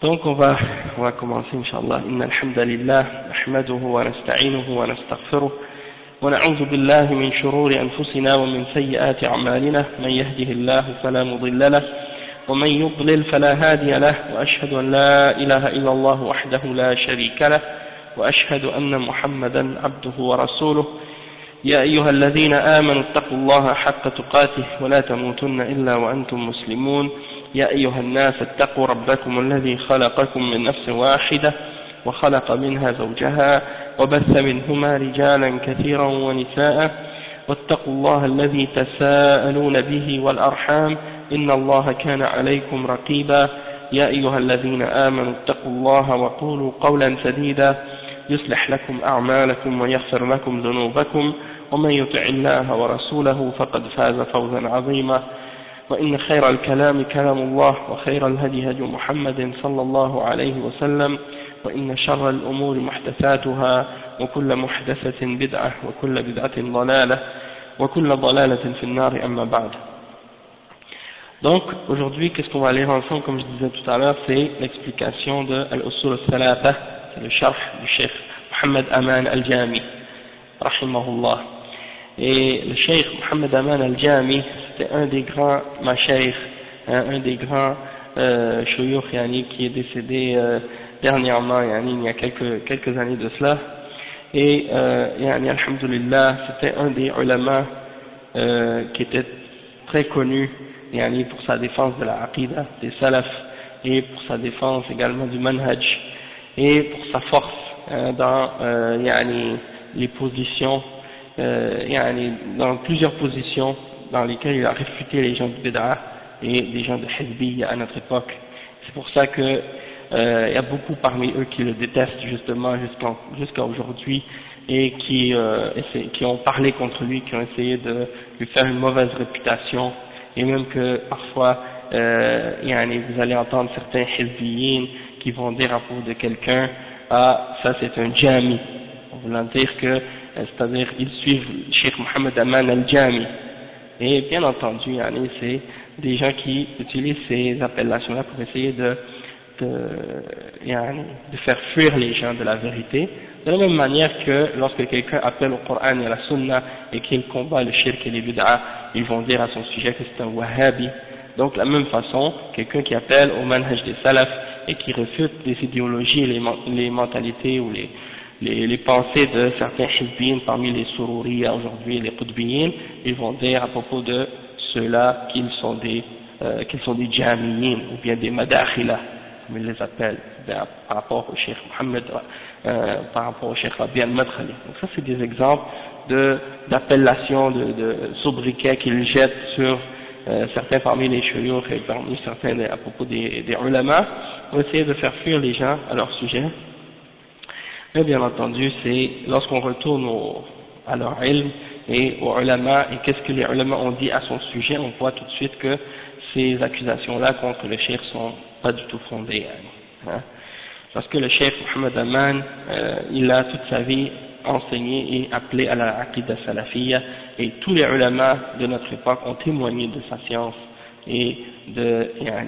Donc on va commencer Inch'Allah. Inna alhamdulillah, nahmaduhu wa nasta'inuhu wa nastaghfiruh wa na'udhu billahi min shururi anfusina wa min sayyiati a'malina man yahdihillahu fala mudilla lahu wa man yudlil fala hadiya lahu wa ashhadu an la ilaha illa Allah wahdahu la sharika lahu wa ashhadu anna Muhammadan abduhu wa rasuluh. يا أيها الذين آمنوا اتقوا الله حق تقاته ولا تموتن إلا وأنتم مسلمون. يا أيها الناس اتقوا ربكم الذي خلقكم من نفس واحدة وخلق منها زوجها وبث منهما رجالا كثيرا ونساء واتقوا الله الذي تساءلون به والأرحام إن الله كان عليكم رقيبا. يا أيها الذين آمنوا اتقوا الله وقولوا قولا سديدا يصلح لكم أعمالكم ويغفر لكم ذنوبكم ومن يطع الله ورسوله فقد فاز فوزا عظيما. وإن خير الكلام كلام الله وخير الهدي هدي محمد صلى الله عليه وسلم وإن شر الأمور محدثاتها وكل محدثة بدعة وكل بدعة ضلالة وكل ضلالة في النار أما بعد. Donc aujourd'hui qu'est-ce qu'on va lire ensemble, comme je disais tout à l'heure, c'est l'explication de Al-Usul al-Thalatha, c'est le sharh du Cheikh Mohammed Aman al-Jami rahimahullah. Et le Cheikh Mohammed Aman al-Jami, c'était un des grands mashaykh, un des grands shuyukh qui est décédé dernièrement, il y a quelques années de cela. Et alhamdulillah, c'était un des ulama qui était très connu pour sa défense de la aqidah des salaf et pour sa défense également du manhaj et pour sa force dans les positions, dans plusieurs positions dans lesquelles il a réfuté les gens de Bid'ah et les gens de Hizbiyya à notre époque. C'est pour ça que il y a beaucoup parmi eux qui le détestent justement jusqu'à aujourd'hui et qui ont parlé contre lui, qui ont essayé de lui faire une mauvaise réputation, et même que parfois vous allez entendre certains Hizbiyyin qui vont dire à propos de quelqu'un: ah, ça c'est un Jami, voulant dire que c'est-à-dire ils suivent Cheikh Mohammed Aman al-Jami. Et bien entendu, c'est des gens qui utilisent ces appellations-là pour essayer de faire fuir les gens de la vérité. De la même manière que lorsque quelqu'un appelle au Coran et à la Sunna et qu'il combat le shirk et les bid'ah, ils vont dire à son sujet que c'est un wahhabi. Donc de la même façon, quelqu'un qui appelle au manhaj des salafs et qui refute les idéologies et les mentalités ou les pensées de certains hizbiyyin parmi les sururiya aujourd'hui, les qutbiyyin, ils vont dire à propos de ceux-là qu'ils sont des jamiyyin ou bien des madakhila, comme ils les appellent, par rapport au Cheikh Mohammed, par rapport au Cheikh Rabi al-Madkhali. Donc ça c'est des exemples d'appellations, de sobriquets qu'ils jettent sur certains parmi les shuyukh et parmi certains à propos des ulama, pour essayer de faire fuir les gens à leur sujet. Mais bien entendu, c'est lorsqu'on retourne à leur ilm et aux ulama et qu'est-ce que les ulama ont dit à son sujet, on voit tout de suite que ces accusations-là contre le cheikh sont pas du tout fondées. Parce que le cheikh Mohammed Aman, il a toute sa vie enseigné et appelé à la aqidah salafiyya, et tous les ulama de notre époque ont témoigné de sa science et de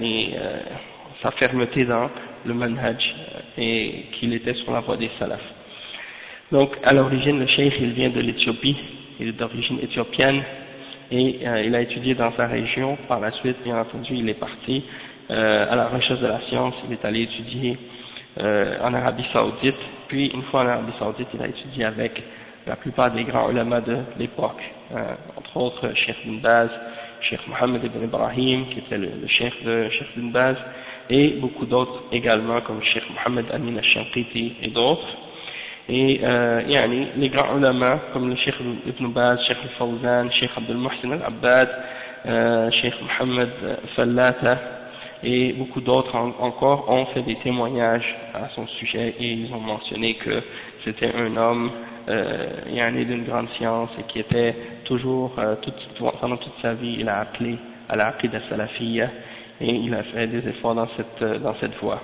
sa fermeté dans le manhaj et qu'il était sur la voie des salafs. Donc à l'origine le cheikh il vient de l'Éthiopie, il est d'origine éthiopienne et il a étudié dans sa région. Par la suite bien entendu il est parti à la recherche de la science, il est allé étudier en Arabie Saoudite, puis une fois en Arabie Saoudite il a étudié avec la plupart des grands ulama de l'époque, entre autres Cheikh Bin Baz, Cheikh Mohammed ibn Ibrahim qui était le cheikh de Cheikh Bin Baz, et beaucoup d'autres également comme Cheikh Mohammed Amin al-Shanqiti et d'autres. Et les grands ulama comme le Cheikh Ibn Baz, Cheikh al-Fawzan, Cheikh Abdul Muhsin al-Abbad, Cheikh Mohammed Fallata et beaucoup d'autres encore ont fait des témoignages à son sujet, et ils ont mentionné que c'était un homme d'une grande science et qui était toujours pendant toute sa vie il a appelé à la aqidah salafiyya et il a fait des efforts dans cette voie.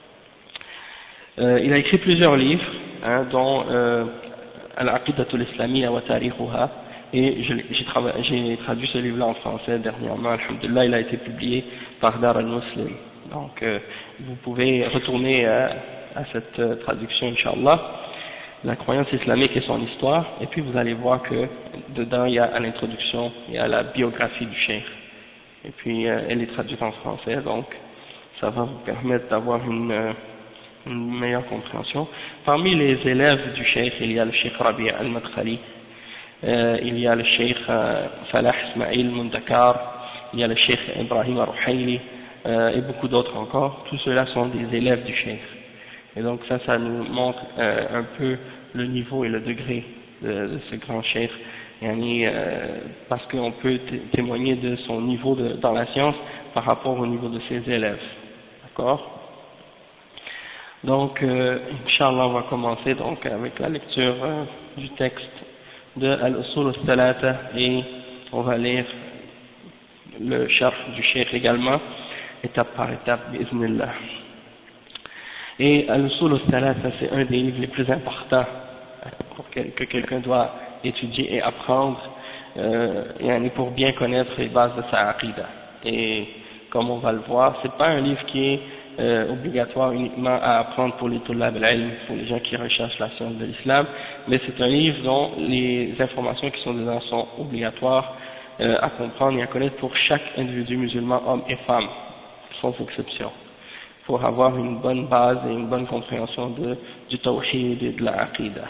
Il a écrit plusieurs livres, dont Al-Aqidatul Islamiyya wa Tarikhuha, et j'ai traduit ce livre-là en français dernièrement, alhamdulillah. Il a été publié par Dar al-Muslim, Donc vous pouvez retourner à cette traduction, Inch'Allah, la croyance islamique et son histoire, et puis vous allez voir que dedans il y a à l'introduction, il y a la biographie du cheikh, et puis elle est traduite en français, donc ça va vous permettre d'avoir une meilleure compréhension. Parmi les élèves du cheikh, il y a le cheikh Rabi' al-Madkhali, il y a le cheikh Falah Ismail Mundakar, il y a le cheikh Ibrahim al-Ruhayli, et beaucoup d'autres encore. Tous ceux-là sont des élèves du cheikh. Et donc ça nous montre un peu le niveau et le degré de ce grand cheikh, parce qu'on peut témoigner de son niveau dans la science par rapport au niveau de ses élèves. D'accord? Donc, Inch'Allah, on va commencer donc avec la lecture du texte de Al-Usul al-Thalatha, et on va lire le sharh du cheikh également, étape par étape, bi'idhnillah. Et Al-Usul al-Thalatha, c'est un des livres les plus importants que quelqu'un doit étudier et apprendre, pour bien connaître les bases de sa aqida. Et comme on va le voir, c'est pas un livre qui est obligatoire uniquement à apprendre pour les tulab al-ilm, pour les gens qui recherchent la science de l'islam, mais c'est un livre dont les informations qui sont dedans sont obligatoires à comprendre et à connaître pour chaque individu musulman, homme et femme, sans exception, pour avoir une bonne base et une bonne compréhension du tawhid et de la aqida.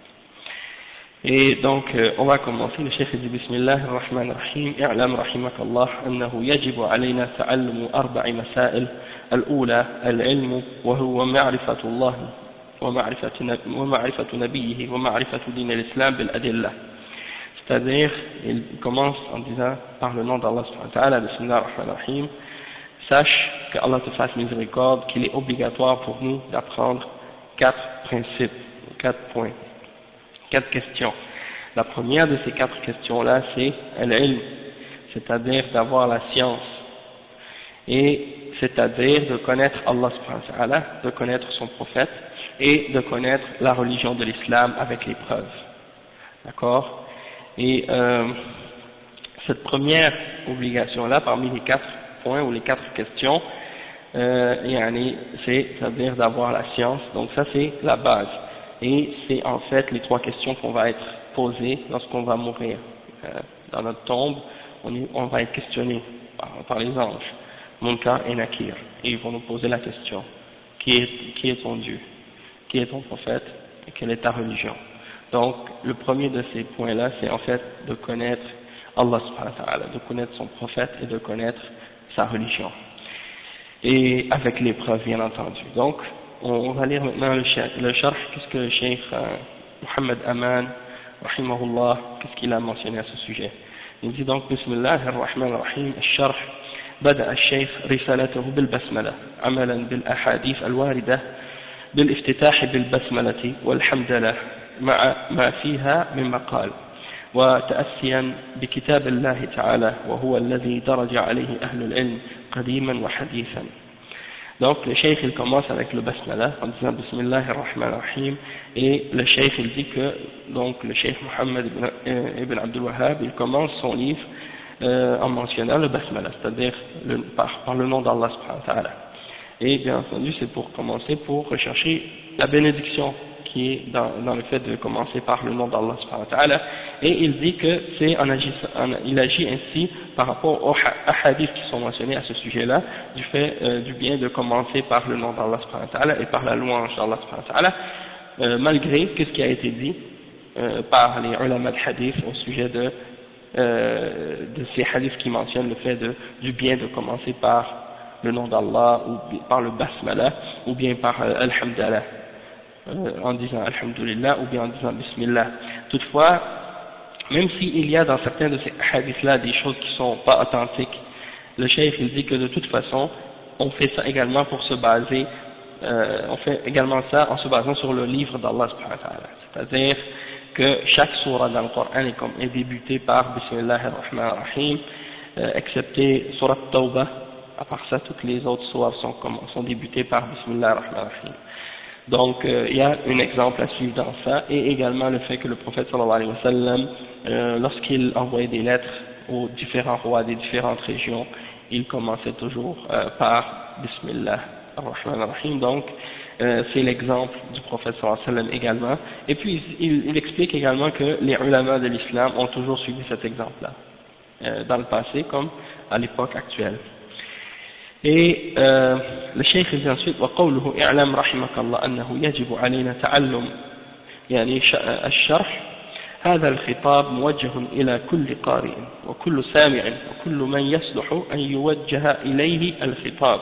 Et donc, on va commencer. Le cheikh dit Bismillah ar-Rahman ar-Rahim. I'lam rahimakallah annahu yajibu alayna ta'allumu arba'i masail. الأولى العلم وهو معرفة الله ومعرفة نبيه ومعرفة دين الإسلام بالأدلة. C'est-à-dire, il commence en disant par le nom d'Allah subhanahu wa ta'ala, Bismillah ar-Rahman ar-Rahim, sache que Allah te fasse miséricorde, qu'il est obligatoire pour nous d'apprendre 4 principes, 4 points, 4 questions. La première de ces 4 questions-là, c'est al-ilm, c'est-à-dire d'avoir la science, et c'est-à-dire de connaître Allah subhanahu wa ta'ala, de connaître son prophète, et de connaître la religion de l'islam avec les preuves. D'accord? Et cette première obligation-là, parmi les 4 points ou les 4 questions, c'est-à-dire d'avoir la science, donc ça c'est la base. Et c'est en fait les 3 questions qu'on va être posées lorsqu'on va mourir. Dans notre tombe, on va être questionné par les anges, Munkar et Nakir, et ils vont nous poser la question: qui est ton Dieu, qui est ton prophète, et quelle est ta religion? Donc le premier de ces points-là, c'est en fait de connaître Allah subhanahu wa ta'ala, de connaître son prophète et de connaître sa religion, et avec les preuves bien entendu. Donc on va lire maintenant le sharh, puisque le cheikh Muhammad Aman rahimahullah, qu'est-ce qu'il a mentionné à ce sujet. Il dit donc Bismillah ar-Rahman ar-Rahim. الشرح بدأ الشيخ رسالته بالبسملة عملا بالأحاديث الواردة بالافتتاح بالبسملة والحمدلله مع ما فيها من مقال، وتأسيا بكتاب الله تعالى وهو الذي درج عليه أهل العلم قديما وحديثا. Donc le cheikh il commence avec le basmala en disant Bismillah ar-Rahman ar-Rahim, et le cheikh il dit que donc le cheikh Muhammad ibn Abdul Wahhab il commence son livre en mentionnant le basmala, c'est-à-dire par le nom d'Allah subhanahu wa ta'ala. Et bien entendu c'est pour commencer, pour rechercher la bénédiction qui est dans le fait de commencer par le nom d'Allah subhanahu wa ta'ala. Et il dit que il agit ainsi par rapport aux hadiths qui sont mentionnés à ce sujet-là, du fait du bien de commencer par le nom d'Allah subhanahu wa ta'ala et par la louange d'Allah subhanahu wa ta'ala, malgré ce qui a été dit par les ulama de hadith au sujet de ces hadiths qui mentionnent le fait du bien de commencer par le nom d'Allah, ou par le basmala, ou bien par alhamdulillah, en disant alhamdulillah, ou bien en disant bismillah. Toutefois, même s'il y a dans certains de ces hadiths-là des choses qui sont pas authentiques, le cheikh il dit que de toute façon, on fait ça également pour se baser, on fait également ça en se basant sur le livre d'Allah subhanahu wa ta'ala. C'est-à-dire que chaque sourate dans le Coran est débutée par Bismillah ar-Rahman ar-Rahim, excepté sourate Tawbah. À part ça, toutes les autres sourates sont débutées par Bismillah ar-Rahman ar-Rahim. Donc il y a un exemple à suivre dans ça, et également le fait que le prophète sallallahu alayhi wa sallam, lorsqu'il envoyait des lettres aux différents rois des différentes régions, il commençait toujours par Bismillah ar-Rahman ar-Rahim. Donc c'est l'exemple du prophète sallallahu alayhi wa sallam également. Et puis il explique également que les ulama de l'islam ont toujours suivi cet exemple-là, dans le passé comme à l'époque actuelle. Et le cheikh dit ensuite وقوله اعلم رحمك الله أنه يجب علينا تعلم يعني الشرح هذا الخطاب موجه إلى كل قارئ وكل سامع وكل من يصلح أن يوجه إليه الخطاب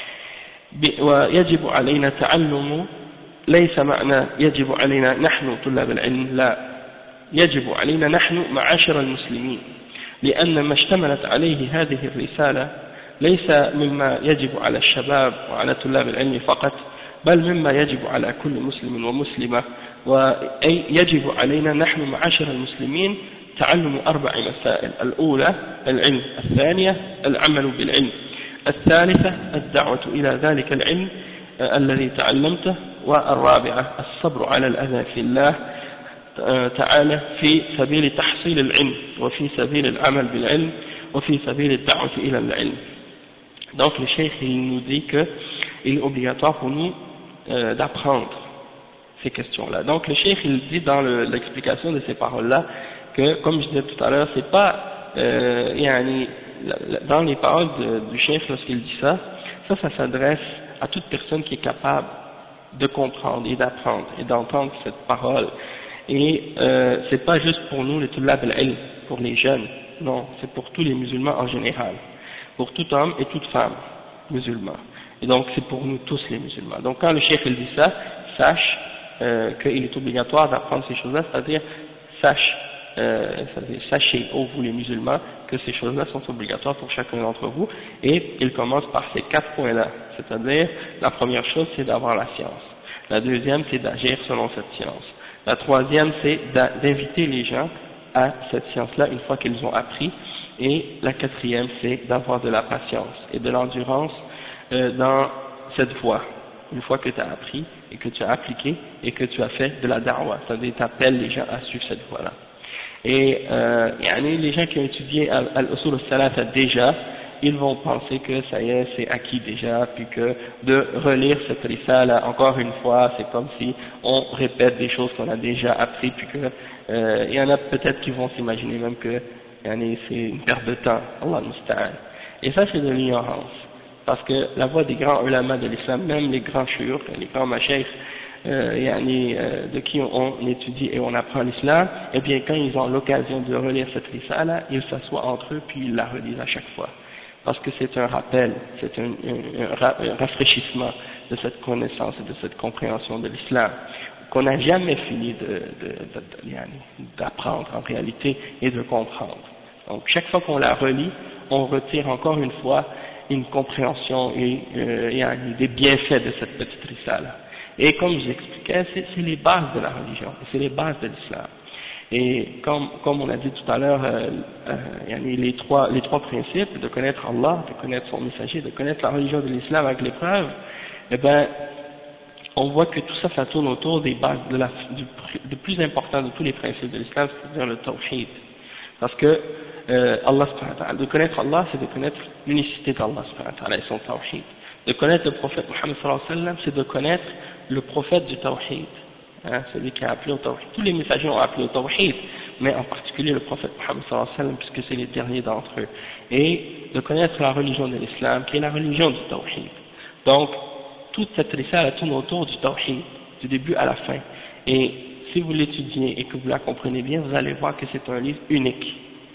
ويجب علينا تعلم ليس معنى يجب علينا نحن طلاب العلم لا يجب علينا نحن معاشر المسلمين لأن ما اشتملت عليه هذه الرسالة ليس مما يجب على الشباب وعلى طلاب العلم فقط بل مما يجب على كل مسلم ومسلمة وأي يجب علينا نحن معاشر المسلمين تعلم 4 مسائل الأولى العلم الثانية العمل بالعلم الثالثة الدعوة إلى ذلك العلم الذي تعلمته والرابعة الصبر على الأذى في الله تعالى في سبيل تحصيل العلم وفي سبيل العمل بالعلم وفي سبيل الدعوة إلى العلم. Donc le cheikh il nous dit que il est obligatoire pour nous d'apprendre ces questions-là. Donc le cheikh il dit dans l'explication de ces paroles-là que, comme je disais tout à l'heure, c'est pas dans les paroles du cheikh lorsqu'il dit ça s'adresse à toute personne qui est capable de comprendre et d'apprendre et d'entendre cette parole. Et c'est pas juste pour nous les tulab al-ilm, pour les jeunes, non, c'est pour tous les musulmans en général, pour tout homme et toute femme musulman. Et donc c'est pour nous tous les musulmans. Donc quand le cheikh il dit ça, sache qu'il est obligatoire d'apprendre ces choses-là, c'est-à-dire sachez, ô vous les musulmans, que ces choses-là sont obligatoires pour chacun d'entre vous. Et il commence par ces 4 points-là, c'est-à-dire la première chose c'est d'avoir la science, la deuxième c'est d'agir selon cette science, la troisième c'est d'inviter les gens à cette science-là une fois qu'ils ont appris, et la quatrième c'est d'avoir de la patience et de l'endurance dans cette voie. Une fois que tu as appris et que tu as appliqué et que tu as fait de la da'wah, c'est-à-dire tu appelles les gens à suivre cette voie-là. Et les gens qui ont étudié al-usul al-salata déjà, ils vont penser que ça y est, c'est acquis déjà, puis que de relire cette risala encore une fois, c'est comme si on répète des choses qu'on a déjà appris, puis que il y en a peut-être qui vont s'imaginer même que c'est une perte de temps, Allah musta'an. Et ça c'est de l'ignorance, parce que la voix des grands ulama de l'islam, même les grands shuyukh, les grands mashayikh, de qui on étudie et on apprend l'islam, et bien quand ils ont l'occasion de relire cette risala, ils s'assoient entre eux puis ils la relisent à chaque fois, parce que c'est un rappel, c'est un rafraîchissement de cette connaissance et de cette compréhension de l'islam qu'on n'a jamais fini d'apprendre en réalité et de comprendre. Donc chaque fois qu'on la relit, on retire encore une fois une compréhension et des bienfaits de cette petite risala. Et comme je l'expliquais, c'est les bases de la religion, c'est les bases de l'islam. Et comme on a dit tout à l'heure, les trois principes, de connaître Allah, de connaître son messager, de connaître la religion de l'islam avec les preuves, eh ben, on voit que tout ça, ça tourne autour des bases du plus important de tous les principes de l'islam, c'est-à-dire le tawhid. Parce que Allah subhanahu wa ta'ala, de connaître Allah, c'est de connaître l'unicité d'Allah subhanahu wa ta'ala et son tawhid. De connaître le prophète Muhammad sallallahu alayhi wa sallam, c'est de connaître le prophète du tawhid, celui qui a appelé au tawhid. Tous les messagers ont appelé au tawhid, mais en particulier le prophète Muhammad sallallahu alayhi wa sallam, puisque c'est les derniers d'entre eux. Et de connaître la religion de l'islam, qui est la religion du tawhid. Donc, toute cette risala tourne autour du tawhid, du début à la fin. Et si vous l'étudiez et que vous la comprenez bien, vous allez voir que c'est un livre unique.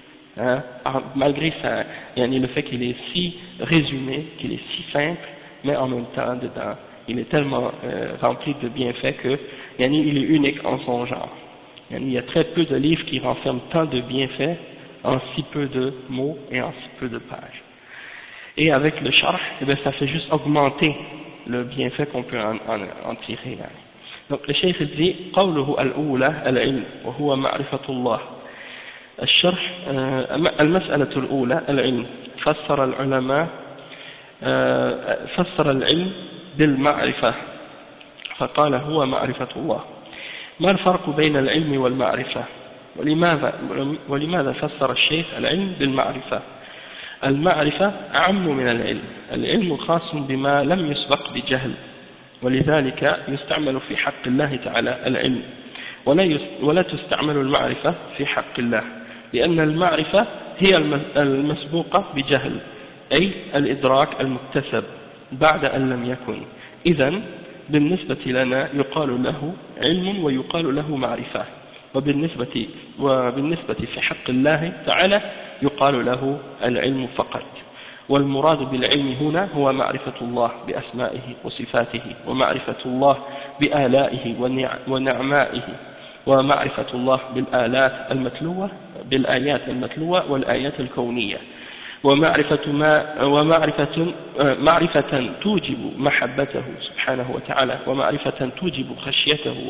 Malgré ça, le fait qu'il est si résumé, qu'il est si simple, mais en même temps, dedans, il est tellement rempli de bienfaits que il est unique en son genre. Il y a très peu de livres qui renferment tant de bienfaits en si peu de mots et en si peu de pages. Et avec le sharh, ça fait juste augmenter le bienfait qu'on peut en tirer. Donc le cheikh dit قوله الأولى العلم وهو معرفة الله. الشرح المسألة الأولى العلم. فسر العلماء فسر العلم بالمعرفة فقال هو معرفة الله. ما الفرق بين العلم والمعرفة؟ ولماذا فسر الشيخ العلم بالمعرفة؟ المعرفة أعم من العلم. العلم خاص بما لم يسبق بجهل، ولذلك يستعمل في حق الله تعالى العلم، ولا تستعمل المعرفة في حق الله، لأن المعرفة هي المسبوقة بجهل، أي الإدراك المكتسب بعد أن لم يكن. إذن بالنسبة لنا يقال له علم ويقال له معرفة، وبالنسبة في حق الله تعالى يقال له العلم فقط. والمراد بالعلم هنا هو معرفة الله بأسمائه وصفاته، ومعرفة الله بآلائه ونعمائه، ومعرفة الله بالآيات المتلوة والآيات الكونية، معرفة توجب محبته سبحانه وتعالى، ومعرفة توجب خشيته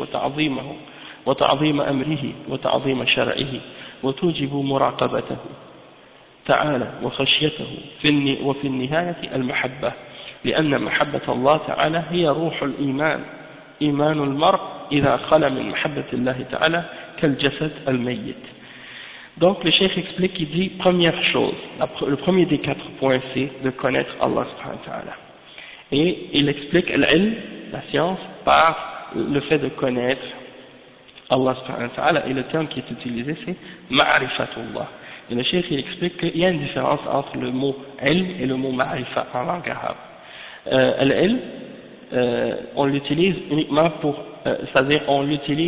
وتعظيم أمره وتعظيم شرعه، وتوجب مراقبته تعالى وخشيته، وفي النهاية المحبة، لأن محبة الله تعالى هي روح الإيمان. إيمان المرء إذا خلا من محبة الله تعالى كالجسد الميت. Donc le cheikh explique, il dit, première chose, le premier des 4 points, c'est de connaître Allah subhanahu wa ta'ala. Et il explique l'ilm, la science, par le fait de connaître Allah subhanahu wa ta'ala, et le terme qui est utilisé c'est ma'rifatullah. Et le cheikh il explique qu'il y a une différence entre le mot ilm et le mot ma'rifa en langue arabe. L'ilm, on l'utilise uniquement pour, c'est-à-dire on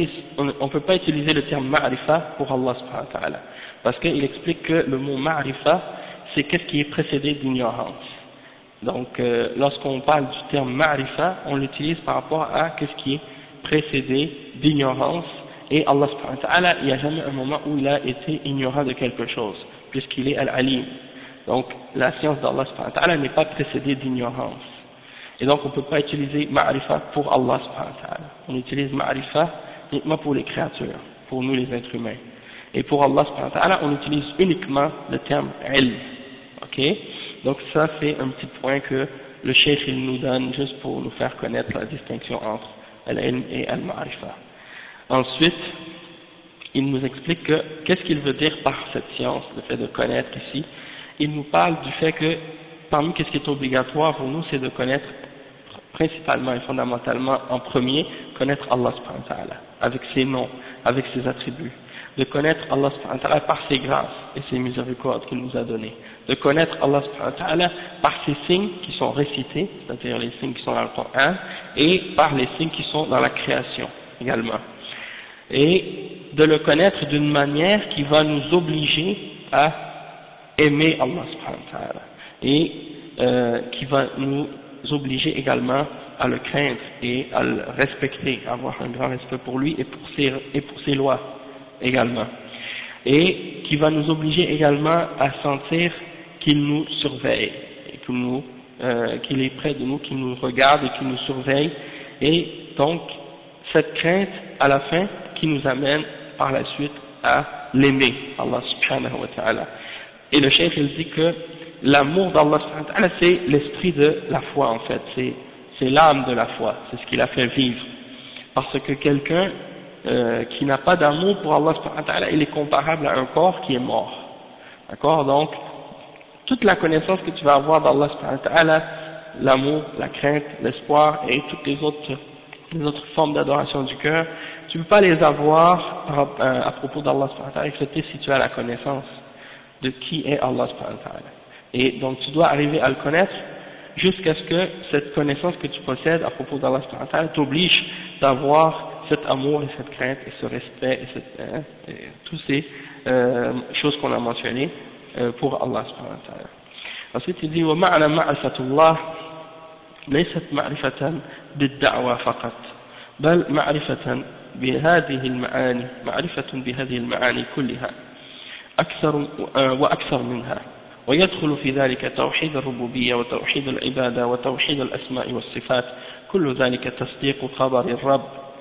ne peut pas utiliser le terme ma'rifa pour Allah subhanahu wa ta'ala, parce qu'il explique que le mot ma'rifa c'est qu'est-ce qui est précédé d'ignorance. Donc lorsqu'on parle du terme ma'rifa, on l'utilise par rapport à qu'est-ce qui est précédé d'ignorance, et Allah subhanahu wa ta'ala, il n'y a jamais un moment où il a été ignorant de quelque chose, puisqu'il est al-alim. Donc la science d'Allah subhanahu wa ta'ala n'est pas précédée d'ignorance. Et donc on ne peut pas utiliser ma'rifa pour Allah subhanahu wa ta'ala. On utilise ma'rifa uniquement pour les créatures, pour nous les êtres humains. Et pour Allah subhanahu wa ta'ala, on utilise uniquement le terme ilm. Ok? Donc ça c'est un petit point que le cheikh il nous donne juste pour nous faire connaître la distinction entre al-ilm et al-ma'rifa. Ensuite, il nous explique que qu'est-ce qu'il veut dire par cette science, le fait de connaître ici. Il nous parle du fait que parmi ce qui est obligatoire pour nous, c'est de connaître principalement et fondamentalement en premier, connaître Allah subhanahu wa ta'ala, avec ses noms, avec ses attributs, de connaître Allah subhanahu wa ta'ala par ses grâces et ses miséricordes qu'il nous a données, de connaître Allah subhanahu wa ta'ala par ses signes qui sont récités, c'est-à-dire les signes qui sont dans le Coran, et par les signes qui sont dans la création également, et de le connaître d'une manière qui va nous obliger à aimer Allah subhanahu wa ta'ala, et qui va nous obliger également à le craindre et à le respecter, à avoir un grand respect pour lui et pour ses lois également, et qui va nous obliger également à sentir qu'il nous surveille et qu'il est près de nous, qu'il nous regarde et qu'il nous surveille, et donc cette crainte à la fin qui nous amène par la suite à l'aimer, Allah subhanahu wa ta'ala. Et le cheikh il dit que l'amour d'Allah subhanahu wa ta'ala c'est l'esprit de la foi en fait, c'est l'âme de la foi, c'est ce qui la fait vivre, parce que quelqu'un qui n'a pas d'amour pour Allah subhanahu wa ta'ala, il est comparable à un corps qui est mort, d'accord? Donc toute la connaissance que tu vas avoir d'Allah subhanahu wa ta'ala, l'amour, la crainte, l'espoir et toutes les autres formes d'adoration du cœur, tu ne peux pas les avoir à propos d'Allah subhanahu wa ta'ala, excepté si tu as la connaissance de qui est Allah subhanahu wa ta'ala. Et donc tu dois arriver à le connaître jusqu'à ce que cette connaissance que tu possèdes à propos d'Allah subhanahu wa ta'ala t'oblige d'avoir cet amour et cette crainte et ce respect et toutes ces choses qu'on a mentionnées pour Allah subhanahu wa ta'ala. Ensuite il dit وَمَعْنَى مَعْرِفَةُ اللَّهِ ليست معرفة بالدعوة فقط بل معرفة بهذه المعاني كلها وأكثر منها، ويدخل في ذلك توحيد الربوبية وتوحيد العبادة وتوحيد الأسماء والصفات، كل ذلك تصديق خبر الرب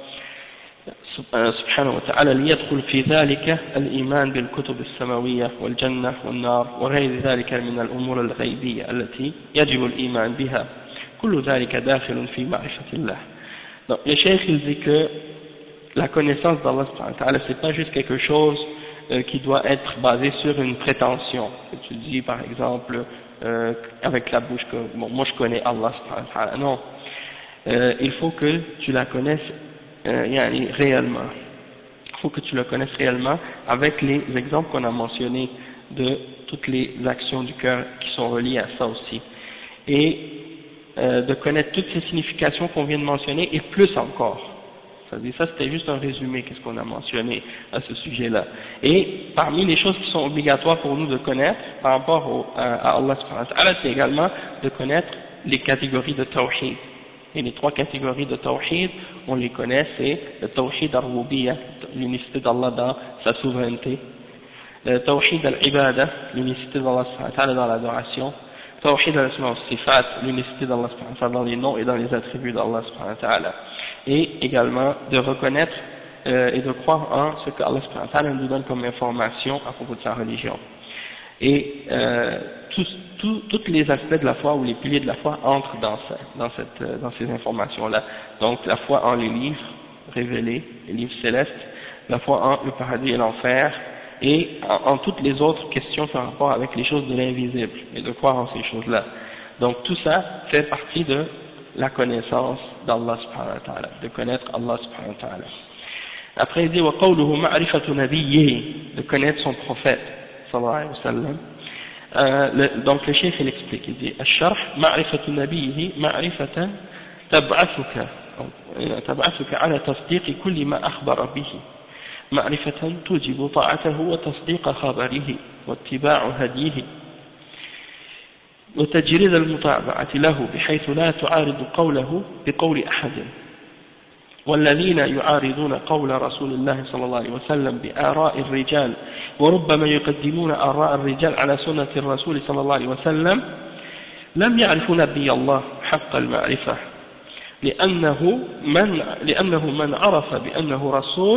سبحانه وتعالى، ليدخل في ذلك الإيمان بالكتب السماوية والجنة والنار وغير ذلك من الأمور الغيبية التي يجب الإيمان بها، كل ذلك داخل في معرفة الله. Donc le cheikh il dit que la connaissance d'Allah subhanahu wa ta'ala c'est pas juste quelque chose qui doit être basé sur une prétention. Que tu dis par exemple avec la bouche que bon, moi je connais Allah subhanahu wa ta'ala. Non, il faut que tu la connaisses réellement. Il faut que tu la connaisses réellement avec les exemples qu'on a mentionnés de toutes les actions du cœur qui sont reliées à ça aussi. Et de connaître toutes ces significations qu'on vient de mentionner et plus encore. C'est-à-dire ça c'était juste un résumé qu'est-ce qu'on a mentionné à ce sujet-là. Et parmi les choses qui sont obligatoires pour nous de connaître par rapport à Allah subhanahu wa ta'ala, c'est également de connaître les catégories de tawhid. Et les trois catégories de tawhid, on les connaît, c'est le tawhid al-rububiyyah, l'unicité d'Allah dans sa souveraineté, le tawhid al-ibadah, l'unicité d'Allah subhanahu wa ta'ala dans l'adoration, tawhid al-asma wa sifat, l'unicité d'Allah subhanahu wa ta'ala dans les noms et dans les attributs d'Allah subhanahu wa ta'ala. Et également de reconnaître et de croire en ce que Allah subhanahu wa ta'ala nous donne comme information à propos de sa religion. Et tous les aspects de la foi ou les piliers de la foi entrent dans ces informations-là. Donc la foi en les livres révélés, les livres célestes, la foi en le paradis et l'enfer, et en toutes les autres questions par rapport avec les choses de l'invisible, et de croire en ces choses-là. Donc tout ça fait partie de la connaissance d'Allah subhanahu wa ta'ala, de connaître Allah subhanahu wa ta'ala. Après il dit wa qawluhu ma'rifatu nabiyyihi, de connaître son prophète sallallahu alayhi wa sallam. Donc le cheikh il explique, il dit الشرح معرفة نبيه معرفة تبعثك على تصديق كل ما أخبر به معرفة توجب طاعته وتصديق خبره واتباع هديه وتجريد المتابعة له بحيث لا تعارض قوله بقول أحد والذين يعارضون قول رسول الله صلى الله عليه وسلم بآراء الرجال وربما يقدمون آراء الرجال على سنة الرسول صلى الله عليه وسلم لم يعرفوا نبي الله حق المعرفة لأنه من عرف بأنه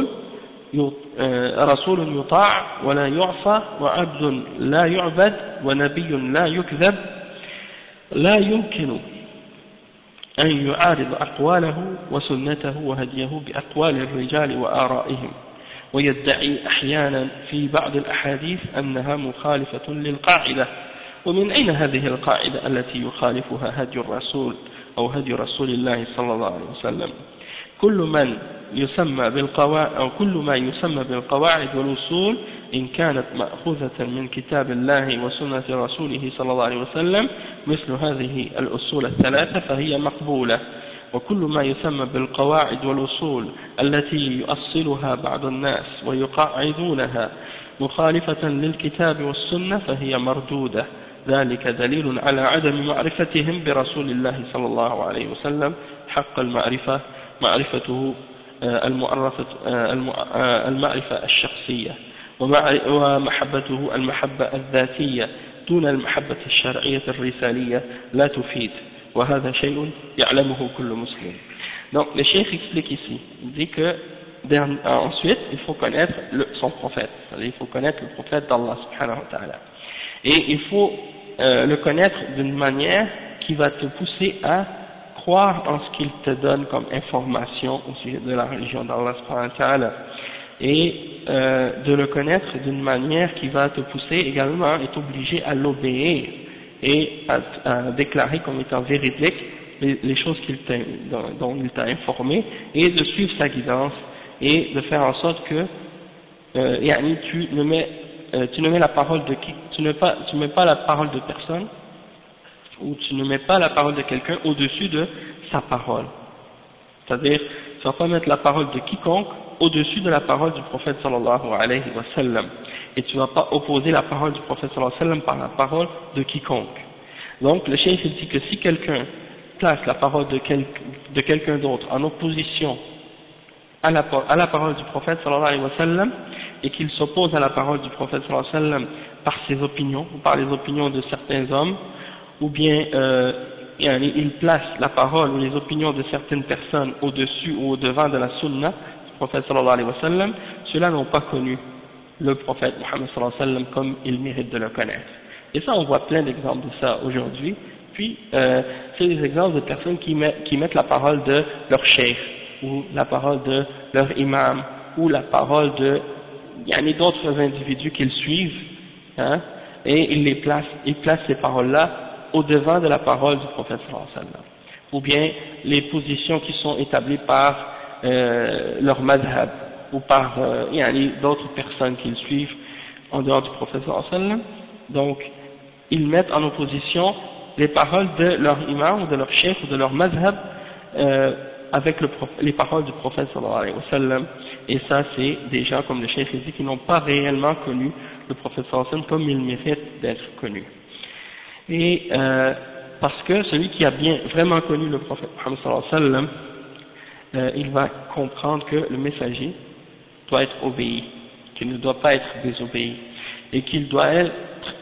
رسول يطاع ولا يعصى وعبد لا يعبد ونبي لا يكذب لا يمكن أن يعارض أقواله وسنته وهديه بأقوال الرجال وآرائهم ويدعي أحيانا في بعض الأحاديث أنها مخالفة للقاعدة ومن أين هذه القاعدة التي يخالفها هدي الرسول أو هدي رسول الله صلى الله عليه وسلم كل ما يسمى بالقواعد والأصول إن كانت مأخوذة من كتاب الله وسنة رسوله صلى الله عليه وسلم مثل هذه الأصول الثلاثة فهي مقبولة وكل ما يسمى بالقواعد والأصول التي يؤصلها بعض الناس ويقاعدونها مخالفة للكتاب والسنة فهي مردودة ذلك دليل على عدم معرفتهم برسول الله صلى الله عليه وسلم حق المعرفة معرفته المعرفة الشخصية ومحبته المحبة الذاتية دون المحبة الشرعية الرسالية لا تفيد وهذا شيء يعلمه كل مسلم. Donc le cheikh explique ici, il dit que ensuite il faut connaître son prophète, c'est-à-dire il faut connaître le prophète d'Allah subhanahu wa ta'ala et il faut le connaître d'une manière qui va te pousser à croire en ce qu'il te donne comme information au sujet de la religion d'Allah subhanahu wa ta'ala et de le connaître d'une manière qui va te pousser également et t'obliger à l'obéir et à déclarer comme étant véridique les choses dont il t'a informé et de suivre sa guidance et de faire en sorte que tu ne mets la parole de qui, tu ne mets pas la parole de personne ou tu ne mets pas la parole de quelqu'un au-dessus de sa parole. C'est-à-dire, tu ne vas pas mettre la parole de quiconque au-dessus de la parole du prophète sallallahu alayhi wa sallam. Et tu ne vas pas opposer la parole du prophète sallallahu alayhi wa sallam par la parole de quiconque. Donc, le cheikh dit que si quelqu'un place la parole de quelqu'un d'autre en opposition à la parole du prophète sallallahu alayhi wa sallam, et qu'il s'oppose à la parole du prophète sallallahu alayhi wa sallam par ses opinions, ou par les opinions de certains hommes, ou bien il place la parole ou les opinions de certaines personnes au-dessus ou au-devant de la sunna du prophète sallallahu alayhi wa sallam, ceux-là n'ont pas connu le prophète Muhammad sallallahu alayhi wa sallam comme il mérite de le connaître. Et ça, on voit plein d'exemples de ça aujourd'hui. Puis, c'est des exemples de personnes qui mettent la parole de leur cheikh, ou la parole de leur imam, ou la parole il y a d'autres individus qui le suivent, hein, et il place ces paroles-là au devant de la parole du prophète sallallahu alayhi wa sallam, ou bien les positions qui sont établies par leur madhab, ou par d'autres personnes qui le suivent en dehors du prophète sallallahu alayhi wa sallam. Donc ils mettent en opposition les paroles de leur imam ou de leur chef ou de leur madhab avec les paroles du prophète sallallahu alayhi wa sallam. Et ça, c'est des gens, comme le chef dit, qui n'ont pas réellement connu le prophète sallallahu alayhi wa sallam comme il mérite d'être connu. Et parce que celui qui a vraiment connu le prophète Muhammad sallallahu alayhi wa sallam, il va comprendre que le messager doit être obéi, qu'il ne doit pas être désobéi, et qu'il doit être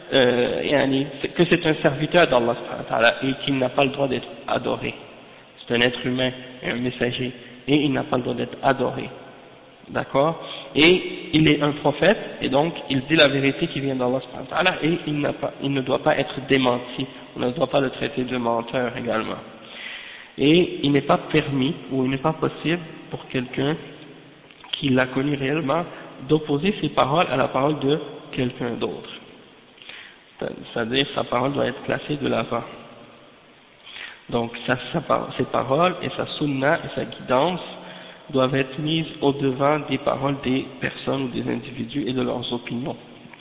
que c'est un serviteur d'Allah et qu'il n'a pas le droit d'être adoré. C'est un être humain, un messager, et il n'a pas le droit d'être adoré. D'accord? Et il est un prophète, et donc il dit la vérité qui vient d'Allah et il ne doit pas être démenti, on ne doit pas le traiter de menteur également. Et il n'est pas permis, ou il n'est pas possible pour quelqu'un qui l'a connu réellement, d'opposer ses paroles à la parole de quelqu'un d'autre. C'est-à-dire sa parole doit être placée de l'avant. Donc ses paroles et sa sunna et sa guidance doivent être mises au devant des paroles des personnes ou des individus et de leurs opinions.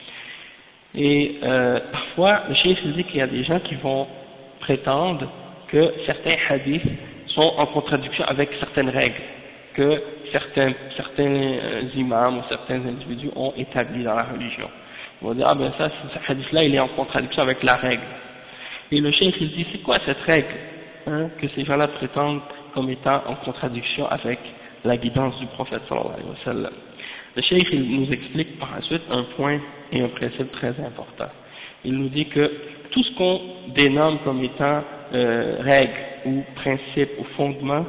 Et parfois le cheikh dit qu'il y a des gens qui vont prétendre que certains hadiths sont en contradiction avec certaines règles que certains imams ou certains individus ont établies dans la religion. On va dire, ah ben ça, ce hadith-là, il est en contradiction avec la règle. Et le cheikh, il dit, c'est quoi cette règle, hein, que ces gens-là prétendent comme étant en contradiction avec la guidance du prophète sallallahu alayhi wa sallam. Le cheikh, il nous explique par la suite un point et un principe très important. Il nous dit que tout ce qu'on dénomme comme étant règles ou principes ou fondements,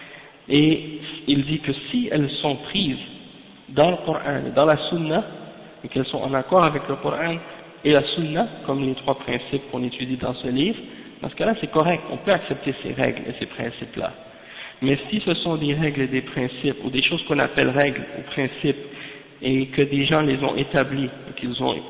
et il dit que si elles sont prises dans le Coran et dans la Sunna, et qu'elles sont en accord avec le Coran et la Sunna, comme les trois principes qu'on étudie dans ce livre, dans ce cas-là c'est correct, on peut accepter ces règles et ces principes-là. Mais si ce sont des règles et des principes, ou des choses qu'on appelle règles ou principes, et que des gens les ont établis, et qu'ils ont,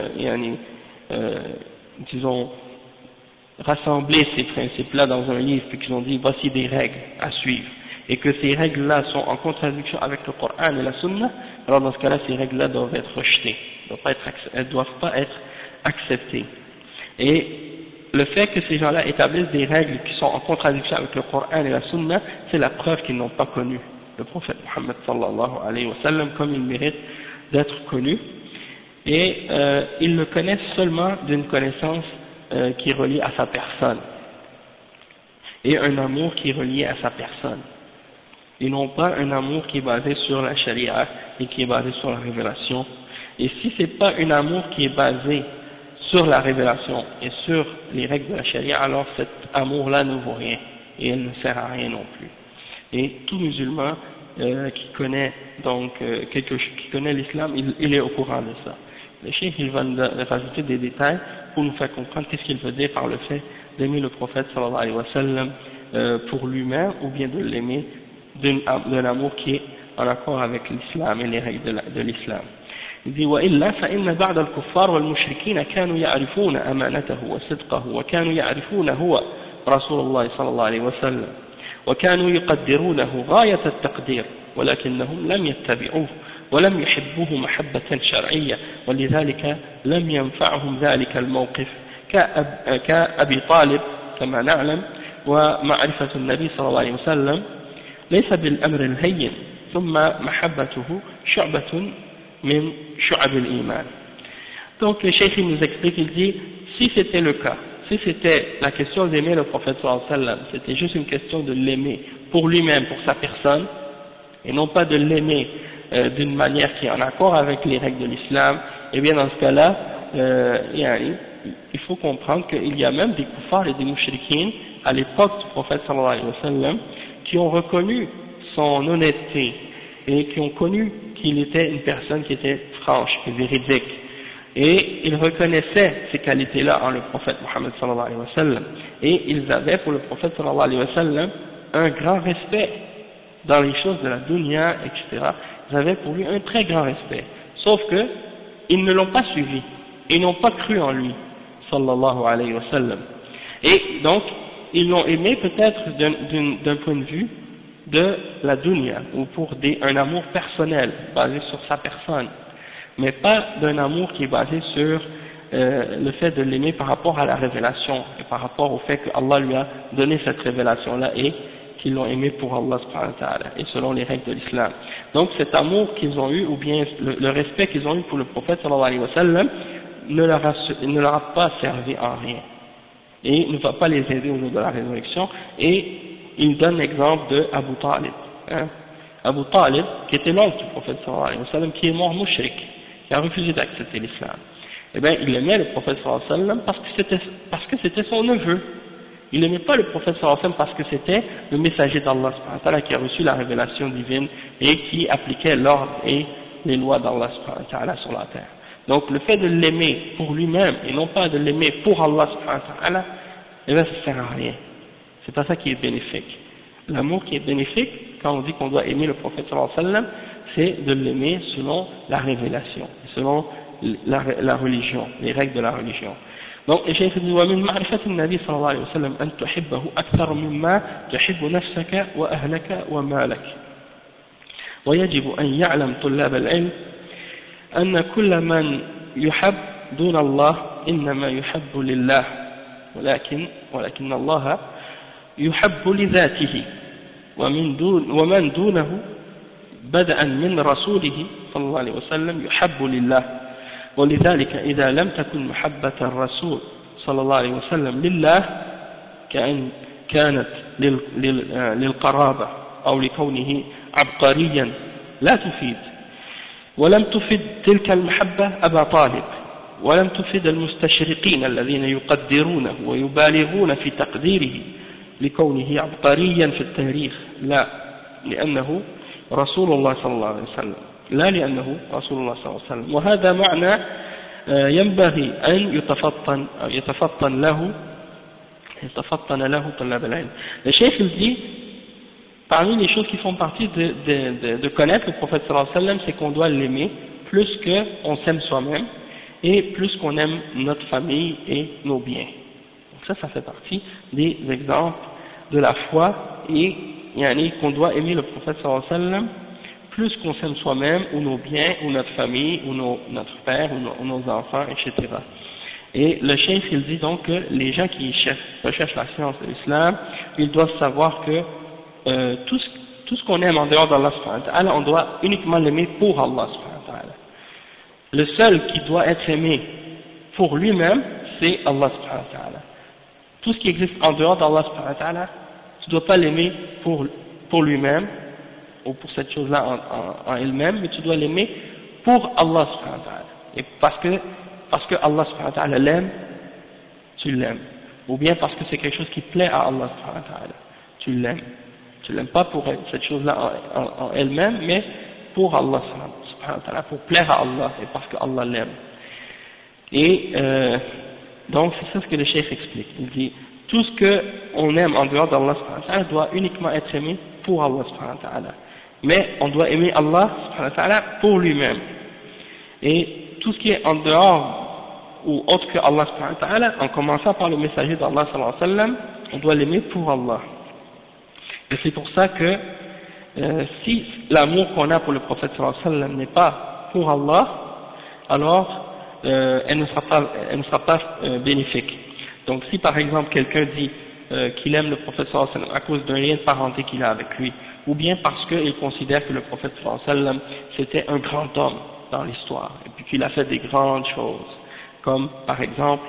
disons, rassemblé ces principes-là dans un livre, puis qu'ils ont dit voici des règles à suivre, et que ces règles-là sont en contradiction avec le Coran et la Sunna, alors dans ce cas-là, ces règles-là doivent être rejetées, elles ne doivent pas être acceptées. Et le fait que ces gens-là établissent des règles qui sont en contradiction avec le Coran et la Sunna, c'est la preuve qu'ils n'ont pas connu le prophète Muhammad sallallahu alayhi wa sallam comme il mérite d'être connu, et ils le connaissent seulement d'une connaissance qui est reliée à sa personne, et un amour qui est relié à sa personne. Ils n'ont pas un amour qui est basé sur la charia et qui est basé sur la révélation. Et si c'est pas un amour qui est basé sur la révélation et sur les règles de la charia, alors cet amour-là ne vaut rien et elle ne sert à rien non plus. Et tout musulman qui connaît donc qui connaît l'islam, il est au courant de ça. Le cheikh, il va nous rajouter des détails pour nous faire comprendre qu'est-ce qu'il veut dire par le fait d'aimer le prophète sallallahu alayhi wa sallam pour lui-même, ou bien de l'aimer d'un amour qui est en accord avec l'islam et les règles de l'islam. Il dit وإلا فإن بعض الكفار والمشركين كانوا يعرفون أمانته وصدقه وكانوا يعرفون هو رسول الله صلى الله عليه وسلم وكانوا يقدرونه غاية التقدير ولكنهم لم يتبعوه ولم يحبوه محبة شرعية ولذلك لم ينفعهم ذلك الموقف كأبي طالب كما نعلم ومعرفة النبي صلى الله عليه وسلم ليس بالأمر الهين ثم محبته شعبة من شعب الإيمان. Donc le cheikh nous explique, il dit, si c'était le cas, si c'était la question d'aimer le prophète sallallahu alayhi wa sallam, c'était juste une question de l'aimer pour lui-même, pour sa personne, et non pas de l'aimer d'une manière qui est en accord avec les règles de l'islam, et bien dans ce cas-là, il faut comprendre qu'il y a même des kuffars et des mouchriquines à l'époque du prophète sallallahu alayhi wa sallam qui ont reconnu son honnêteté et qui ont connu qu'il était une personne qui était franche et véridique, et ils reconnaissaient ces qualités-là en le prophète Muhammad sallallahu alayhi wa sallam, et ils avaient pour le prophète sallallahu alayhi wa sallam un grand respect dans les choses de la dunya, etc. Ils avaient pour lui un très grand respect, sauf que ils ne l'ont pas suivi, ils n'ont pas cru en lui, sallallahu alayhi wa sallam. Et donc, ils l'ont aimé peut-être d'un point de vue de la dunya, ou pour un amour personnel, basé sur sa personne, mais pas d'un amour qui est basé sur le fait de l'aimer par rapport à la révélation, et par rapport au fait que Allah lui a donné cette révélation-là, et qu'ils l'ont aimé pour Allah subhanahu wa ta'ala, et selon les règles de l'islam. Donc cet amour qu'ils ont eu, ou bien le respect qu'ils ont eu pour le prophète sallallahu alayhi wa sallam, ne leur a pas servi en rien, et ne va pas les aider au jour de la résurrection. Et il donne l'exemple de Abu Talib, Abu Talib, qui était l'oncle du prophète sallallahu alayhi wa sallam, qui est mort mushrik, qui a refusé d'accepter l'islam. Eh bien, il aimait le prophète sallallahu alayhi wa sallam parce que c'était son neveu. Il n'aimait pas le prophète sallallahu alayhi wa sallam parce que c'était le messager d'Allah subhanahu wa ta'ala qui a reçu la révélation divine et qui appliquait l'ordre et les lois d'Allah subhanahu wa ta'ala sur la terre. Donc le fait de l'aimer pour lui-même et non pas de l'aimer pour Allah subhanahu wa ta'ala, eh bien ça sert à rien. C'est pas ça qui est bénéfique. L'amour qui est bénéfique, quand on dit qu'on doit aimer le prophète sallallahu alayhi wa sallam, c'est de l'aimer selon la révélation, selon la religion, les règles de la religion. Donc, le cheikh dit, وَمِنْ مَعْرِفَةِ النَّبِي صلى الله عليه وسلم أن تحبه أكثر مما تحب نفسك وأهلك ومالك. ويجب أن يعلم طلاب العلم أن كل من يحب دون الله إنما يحب لله، ولكن الله يحب لذاته، ومن دونه بدءا من رسوله صلى الله عليه وسلم يحب لله. ولذلك إذا لم تكن محبة الرسول صلى الله عليه وسلم لله كأن كانت للقرابة أو لكونه عبقريا لا تفيد، ولم تفد تلك المحبة أبا طالب، ولم تفد المستشرقين الذين يقدرونه ويبالغون في تقديره لكونه عبقريا في التاريخ، لا لأنه رسول الله صلى الله عليه وسلم، لا لأنه رسول الله صلى الله عليه وسلم. وهذا معنى ينبغي أن يتفطن له طلاب العلم. Le cheikh il dit, parmi les choses qui font partie de connaître le prophète sallallahu alayhi wa sallam, c'est qu'on doit l'aimer plus qu'on s'aime soi-même et plus qu'on aime notre famille et nos biens. Donc ça fait partie des exemples de la foi, et qu'on doit aimer le prophète sallallahu alayhi wa sallam plus qu'on s'aime soi-même, ou nos biens, ou notre famille, ou notre père, ou nos enfants, etc. Et le cheikh il dit donc que les gens qui recherchent la science de l'islam, ils doivent savoir que tout ce qu'on aime en dehors d'Allah subhanahu wa ta'ala, on doit uniquement l'aimer pour Allah subhanahu wa ta'ala. Le seul qui doit être aimé pour lui-même, c'est Allah subhanahu wa ta'ala. Tout ce qui existe en dehors d'Allah subhanahu wa ta'ala, tu ne dois pas l'aimer pour lui-même, ou pour cette chose-là en elle-même, mais tu dois l'aimer pour Allah subhanahu wa ta'ala. Et parce que Allah subhanahu wa ta'ala l'aime, tu l'aimes. Ou bien parce que c'est quelque chose qui plaît à Allah subhanahu wa ta'ala, tu l'aimes. Tu l'aimes pas pour cette chose-là en elle-même, mais pour Allah subhanahu wa ta'ala, pour plaire à Allah, et parce que Allah l'aime. Et donc c'est ça ce que le cheikh explique. Il dit, tout ce qu'on aime en dehors d'Allah subhanahu wa ta'ala doit uniquement être aimé pour Allah subhanahu wa ta'ala. Mais on doit aimer Allah subhanahu wa ta'ala pour lui-même. Et tout ce qui est en dehors ou autre que Allah subhanahu wa ta'ala, en commençant par le messager d'Allah sallallahu alayhi wa sallam, on doit l'aimer pour Allah. Et c'est pour ça que si l'amour qu'on a pour le prophète sallallahu alayhi wa sallam n'est pas pour Allah, alors elle ne sera pas bénéfique. Donc si par exemple quelqu'un dit qu'il aime le prophète sallallahu alayhi wa sallam à cause d'un lien de parenté qu'il a avec lui, ou bien parce qu'il considère que le prophète sallallahu alayhi wa sallam c'était un grand homme dans l'histoire, et puis qu'il a fait des grandes choses, comme par exemple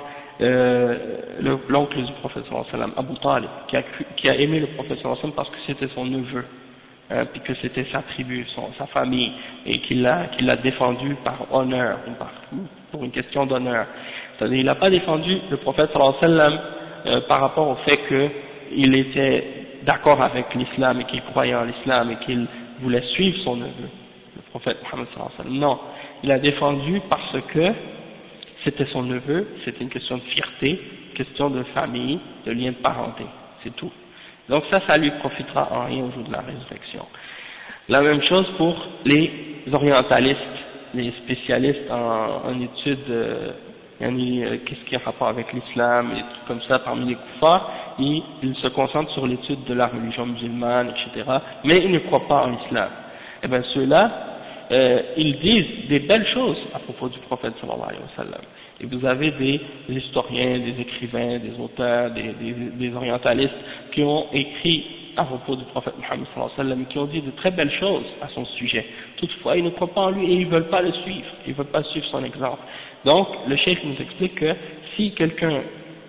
l'oncle du prophète sallallahu alayhi wa sallam, Abu Talib, qui a aimé le prophète sallallahu alayhi wa sallam parce que c'était son neveu, puis que c'était sa tribu, sa famille, et qu'il l'a défendu par honneur, pour une question d'honneur. C'est-à-dire il n'a pas défendu le prophète sallallahu alayhi wa sallam par rapport au fait qu'il était d'accord avec l'islam et qu'il croyait en l'islam et qu'il voulait suivre son neveu, le prophète Muhammad sallallahu alayhi wa sallam. Non, il a défendu parce que c'était son neveu, c'était une question de fierté, question de famille, de lien de parenté, c'est tout. Donc ça lui profitera en rien au jour de la résurrection. La même chose pour les orientalistes les spécialistes en études, qu'est-ce qui a rapport avec l'islam et tout comme ça parmi les kuffars, ils se concentrent sur l'étude de la religion musulmane, etc. Mais ils ne croient pas en l'islam. Et bien ceux-là, ils disent des belles choses à propos du prophète sallallahu alayhi wa sallam. Et vous avez des historiens, des écrivains, des auteurs, des orientalistes qui ont écrit à propos du prophète Muhammad sallallahu alayhi wa sallam, qui ont dit de très belles choses à son sujet. Toutefois, ils ne croient pas en lui et ils ne veulent pas le suivre, ils ne veulent pas suivre son exemple. Donc, le cheikh nous explique que si quelqu'un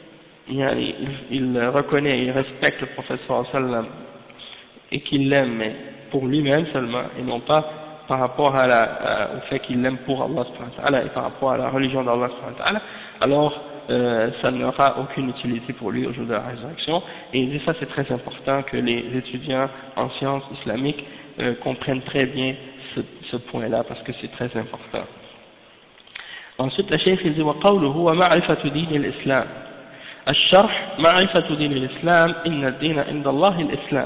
il reconnaît, il respecte le prophète sallallahu alayhi wa sallam et qu'il l'aime, mais pour lui-même seulement, et non pas par rapport au fait qu'il l'aime pour Allah subhanahu wa ta'ala et par rapport à la religion d'Allah subhanahu wa ta'ala, alors ça n'aura aucune utilité pour lui au jour de la résurrection. Et ça c'est très important que les étudiants en sciences islamiques comprennent très bien ce point-là, parce que c'est très important. Ensuite, la cheikh dit وقوله هو معرفة دين الإسلام. الشرح معرفة دين الإسلام إن الدين عند الله الإسلام.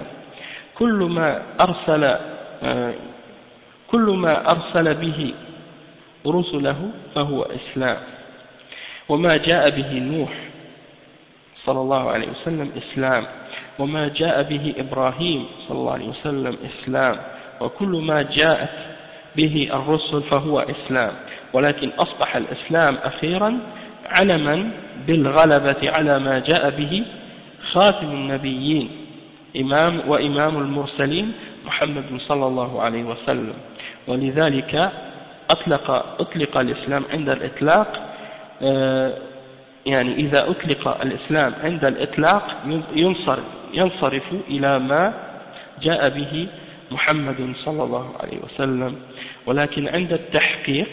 كل ما أرسل به رسله فهو إسلام، وما جاء به نوح صلى الله عليه وسلم إسلام، وما جاء به إبراهيم صلى الله عليه وسلم إسلام، وكل ما جاءت به الرسل فهو إسلام، ولكن أصبح الإسلام أخيرا علما بالغلبة على ما جاء به خاتم النبيين وإمام المرسلين محمد صلى الله عليه وسلم. ولذلك أطلق الإسلام عند الإطلاق، يعني إذا أطلق الإسلام عند الإطلاق ينصرف إلى ما جاء به محمد صلى الله عليه وسلم، ولكن عند التحقيق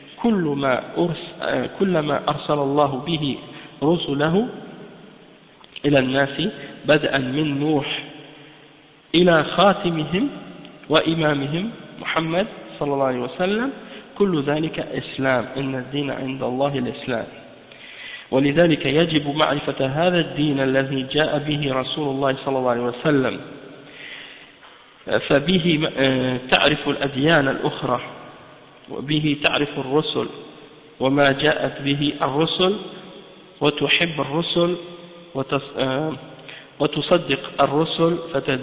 كل ما أرسل الله به رسله إلى الناس بدءا من نوح إلى خاتمهم وإمامهم محمد صلى الله عليه وسلم كل ذلك إسلام، إن الدين عند الله الإسلام. ولذلك يجب معرفة هذا الدين الذي جاء به رسول الله صلى الله عليه وسلم، فبه تعرف الأديان الأخرى، وبه تعرف الرسل وما جاءت به الرسل، وتحب الرسل وتصدق الرسل،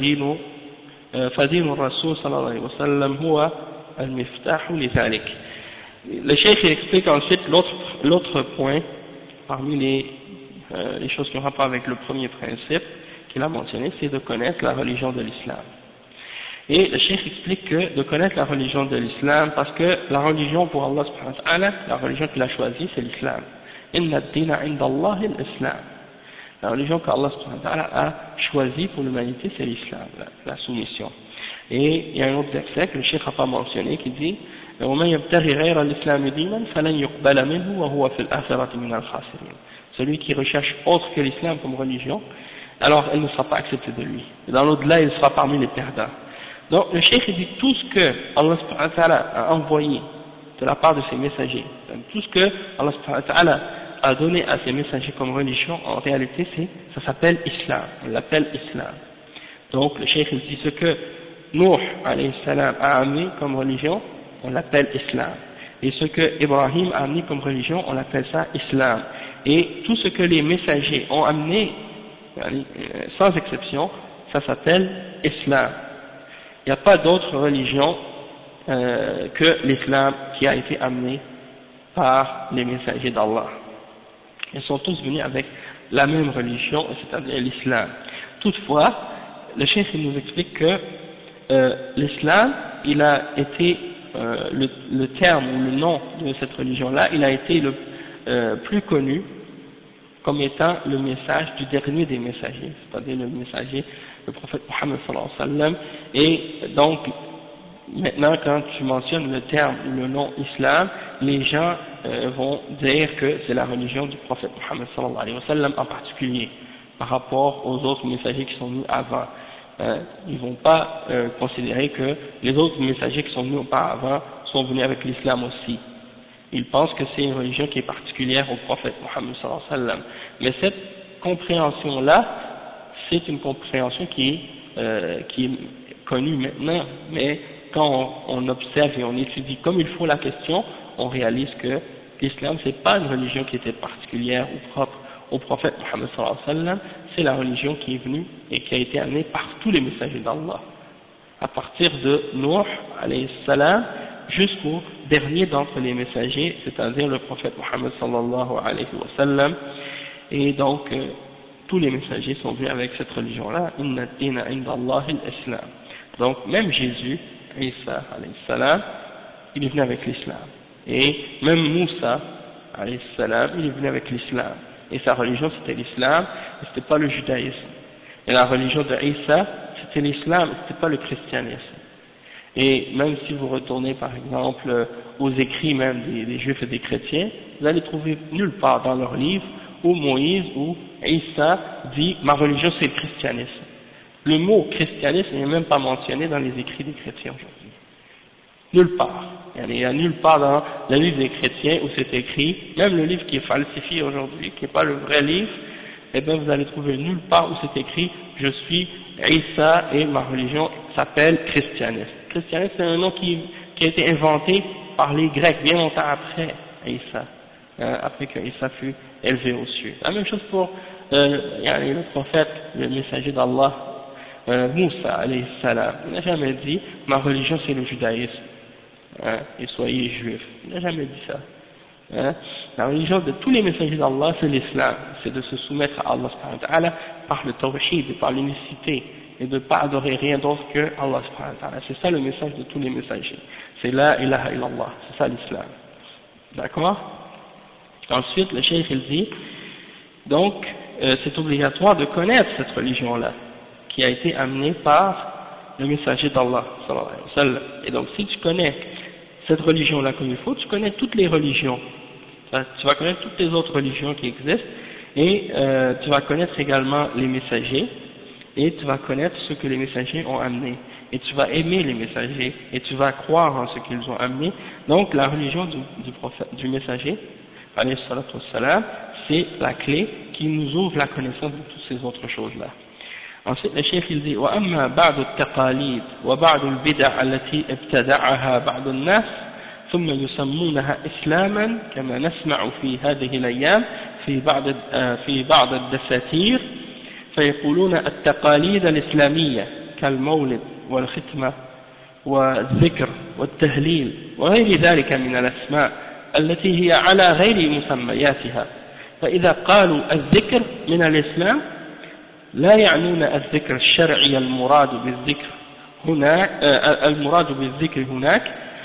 فدين الرسول صلى الله عليه وسلم هو المفتاح لذلك. Le cheikh explique ensuite l'autre point parmi les choses qui ont rapport avec le premier principe qu'il a mentionné, c'est de connaître la religion de l'islam. Et le cheikh explique que de connaître la religion de l'islam, parce que la religion pour Allah subhanahu wa ta'ala, la religion qu'il a choisie, c'est l'islam. Inna ad-dina inda Allah al-islam. La religion qu'Allah subhanahu wa ta'ala a choisie pour l'humanité, c'est l'islam, la soumission. Et il y a un autre verset que le cheikh n'a pas mentionné qui dit وَمَنْ يَبْتَغِي غَيْرَ الْإِسْلَامِ دِينًا فَلَنْ يُقْبَلَ مِنْهُ وَهُوَ فِي الْآخِرَةِ مِنَ الْخَاسِرِينَ. Celui qui recherche autre que l'islam comme religion, alors elle ne sera pas acceptée de lui. Et dans l'au-delà, il sera parmi les perdants. Donc le cheikh dit tout ce que Allah subhanahu wa ta'ala a envoyé de la part de ses messagers, tout ce que Allah subhanahu wa ta'ala a donné à ses messagers comme religion, en réalité ça s'appelle islam, on l'appelle islam. Donc le cheikh dit ce que Nuh alayhi salam a amené comme religion, on l'appelle islam. Et ce que Ibrahim a amené comme religion, on l'appelle ça islam. Et tout ce que les messagers ont amené, sans exception, ça s'appelle islam. Il n'y a pas d'autre religion que l'islam qui a été amené par les messagers d'Allah. Ils sont tous venus avec la même religion, c'est-à-dire l'islam. Toutefois, le cheikh nous explique que l'islam, il a été le terme ou le nom de cette religion-là, il a été le plus connu comme étant le message du dernier des messagers, c'est-à-dire le messager, le prophète Muhammad sallallahu alayhi wa sallam. Et donc, maintenant, quand tu mentionnes le terme ou le nom islam, les gens vont dire que c'est la religion du prophète Muhammad sallallahu alayhi wa sallam en particulier, par rapport aux autres messagers qui sont venus avant. Ils ne vont pas considérer que les autres messagers qui sont venus auparavant sont venus avec l'islam aussi. Ils pensent que c'est une religion qui est particulière au prophète Muhammad sallallahu alayhi wa sallam. Mais cette compréhension-là, c'est une compréhension qui est connue maintenant, mais quand on observe et on étudie comme il faut la question, on réalise que l'islam c'est pas une religion qui était particulière ou propre au prophète Mohammed sallallahu alayhi wa sallam, c'est la religion qui est venue et qui a été amenée par tous les messagers d'Allah, à partir de Nuh alayhi salam jusqu'au dernier d'entre les messagers, c'est-à-dire le prophète Mohammed sallallahu alayhi wa sallam. Et donc tous les messagers sont venus avec cette religion-là, inna ad-dina inda Allah al-islam. Donc même Jésus, Isa alayhi salam, il est venu avec l'islam. Et même Moussa alayhi salam, il est venu avec l'islam. Et sa religion c'était l'islam, et c'était pas le judaïsme. Et la religion de Isa, c'était l'islam, c'était pas le christianisme. Et même si vous retournez par exemple aux écrits même des juifs et des chrétiens, vous allez trouver nulle part dans leurs livres où Moïse ou Isa dit ma religion c'est le christianisme. Le mot christianisme n'est même pas mentionné dans les écrits des chrétiens aujourd'hui. Nulle part. Il n'y a nulle part dans le livre des chrétiens où c'est écrit, même le livre qui est falsifié aujourd'hui, qui n'est pas le vrai livre, eh bien vous allez trouver nulle part où c'est écrit je suis Isa et ma religion s'appelle christianisme. Christianisme c'est un nom qui a été inventé par les Grecs bien longtemps après Isa, après que Isa fut élevé aux cieux. La même chose pour le prophète, le messager d'Allah, Moussa alayhi salam. Il n'a jamais dit ma religion c'est le judaïsme et soyez juifs. Il n'a jamais dit ça. La religion de tous les messagers d'Allah c'est l'islam, c'est de se soumettre à Allah subhanahu wa ta'ala par le tawhid et par l'unicité et de ne pas adorer rien d'autre que Allah subhanahu wa ta'ala. C'est ça le message de tous les messagers, c'est la ilaha illallah, c'est ça l'islam. D'accord? Ensuite le cheikh il dit donc c'est obligatoire de connaître cette religion là qui a été amenée par le messager d'Allah sallallahu alayhi wa sallam. Et donc si tu connais cette religion là comme il faut, tu connais toutes les religions, tu vas connaître toutes les autres religions qui existent et tu vas connaître également les messagers et tu vas connaître ce que les messagers ont amené et tu vas aimer les messagers et tu vas croire en ce qu'ils ont amené. Donc la religion du prophète, du messager alayhi salatu wassalam, c'est la clé qui nous ouvre la connaissance de toutes ces autres choses là. Ensuite le cheikh il dit وأما بعض التقاليد وبعض البدع التي ابتدعها بعض الناس ثم يسمونها إسلاما كما نسمع في هذه الأيام في بعض الدساتير فيقولون التقاليد الإسلامية كالمولد والختمة والذكر والتهليل وغير ذلك من الأسماء التي هي على غير مسمياتها. فإذا قالوا الذكر من الإسلام لا يعنون الذكر الشرعي المراد بالذكر هناك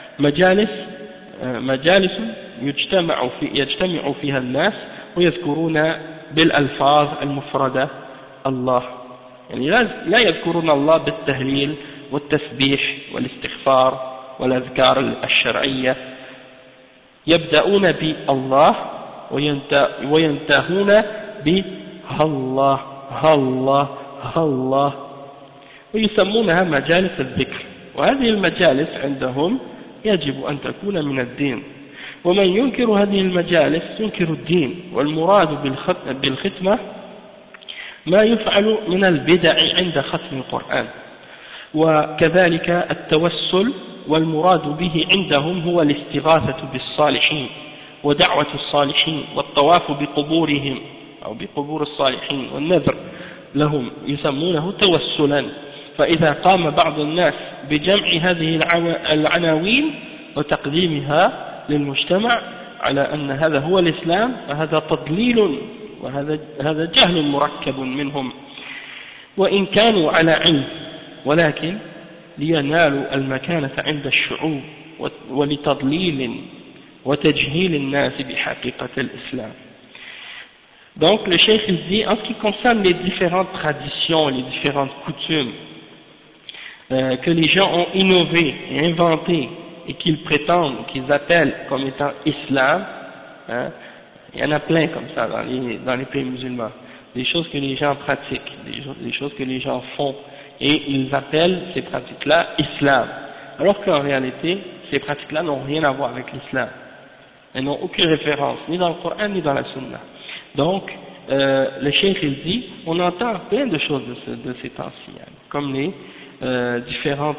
مجالس يجتمع فيها الناس ويذكرون بالألفاظ المفردة الله، يعني لا يذكرون الله بالتهليل والتسبيح والاستغفار والأذكار الشرعية، يبدأون بالله وينتهون بالله الله الله، ويسمونها مجالس الذكر. وهذه المجالس عندهم يجب أن تكون من الدين، ومن ينكر هذه المجالس ينكر الدين. والمراد بالختمة ما يفعل من البدع عند ختم القرآن، وكذلك التوسل، والمراد به عندهم هو الاستغاثة بالصالحين ودعوة الصالحين والطواف بقبورهم أو بقبور الصالحين والنذر لهم يسمونه توسلا. فإذا قام بعض الناس بجمع هذه العناوين وتقديمها للمجتمع على أن هذا هو الإسلام فهذا تضليل وهذا جهل مركب منهم، وإن كانوا على علم، ولكن لينالوا المكانة عند الشعوب ولتضليل وتجهيل الناس بحقيقة الإسلام. Donc le cheikh il dit en ce qui concerne les différentes traditions, les différentes coutumes que les gens ont innové et inventé et qu'ils prétendent, qu'ils appellent comme étant islam, il y en a plein comme ça dans les pays musulmans, des choses que les gens pratiquent, des choses que les gens font et ils appellent ces pratiques-là islam, alors qu'en réalité ces pratiques-là n'ont rien à voir avec l'islam, elles n'ont aucune référence ni dans le Coran ni dans la Sunna. Donc, le cheikh il dit, on entend plein de choses de ces temps-ci, comme les différentes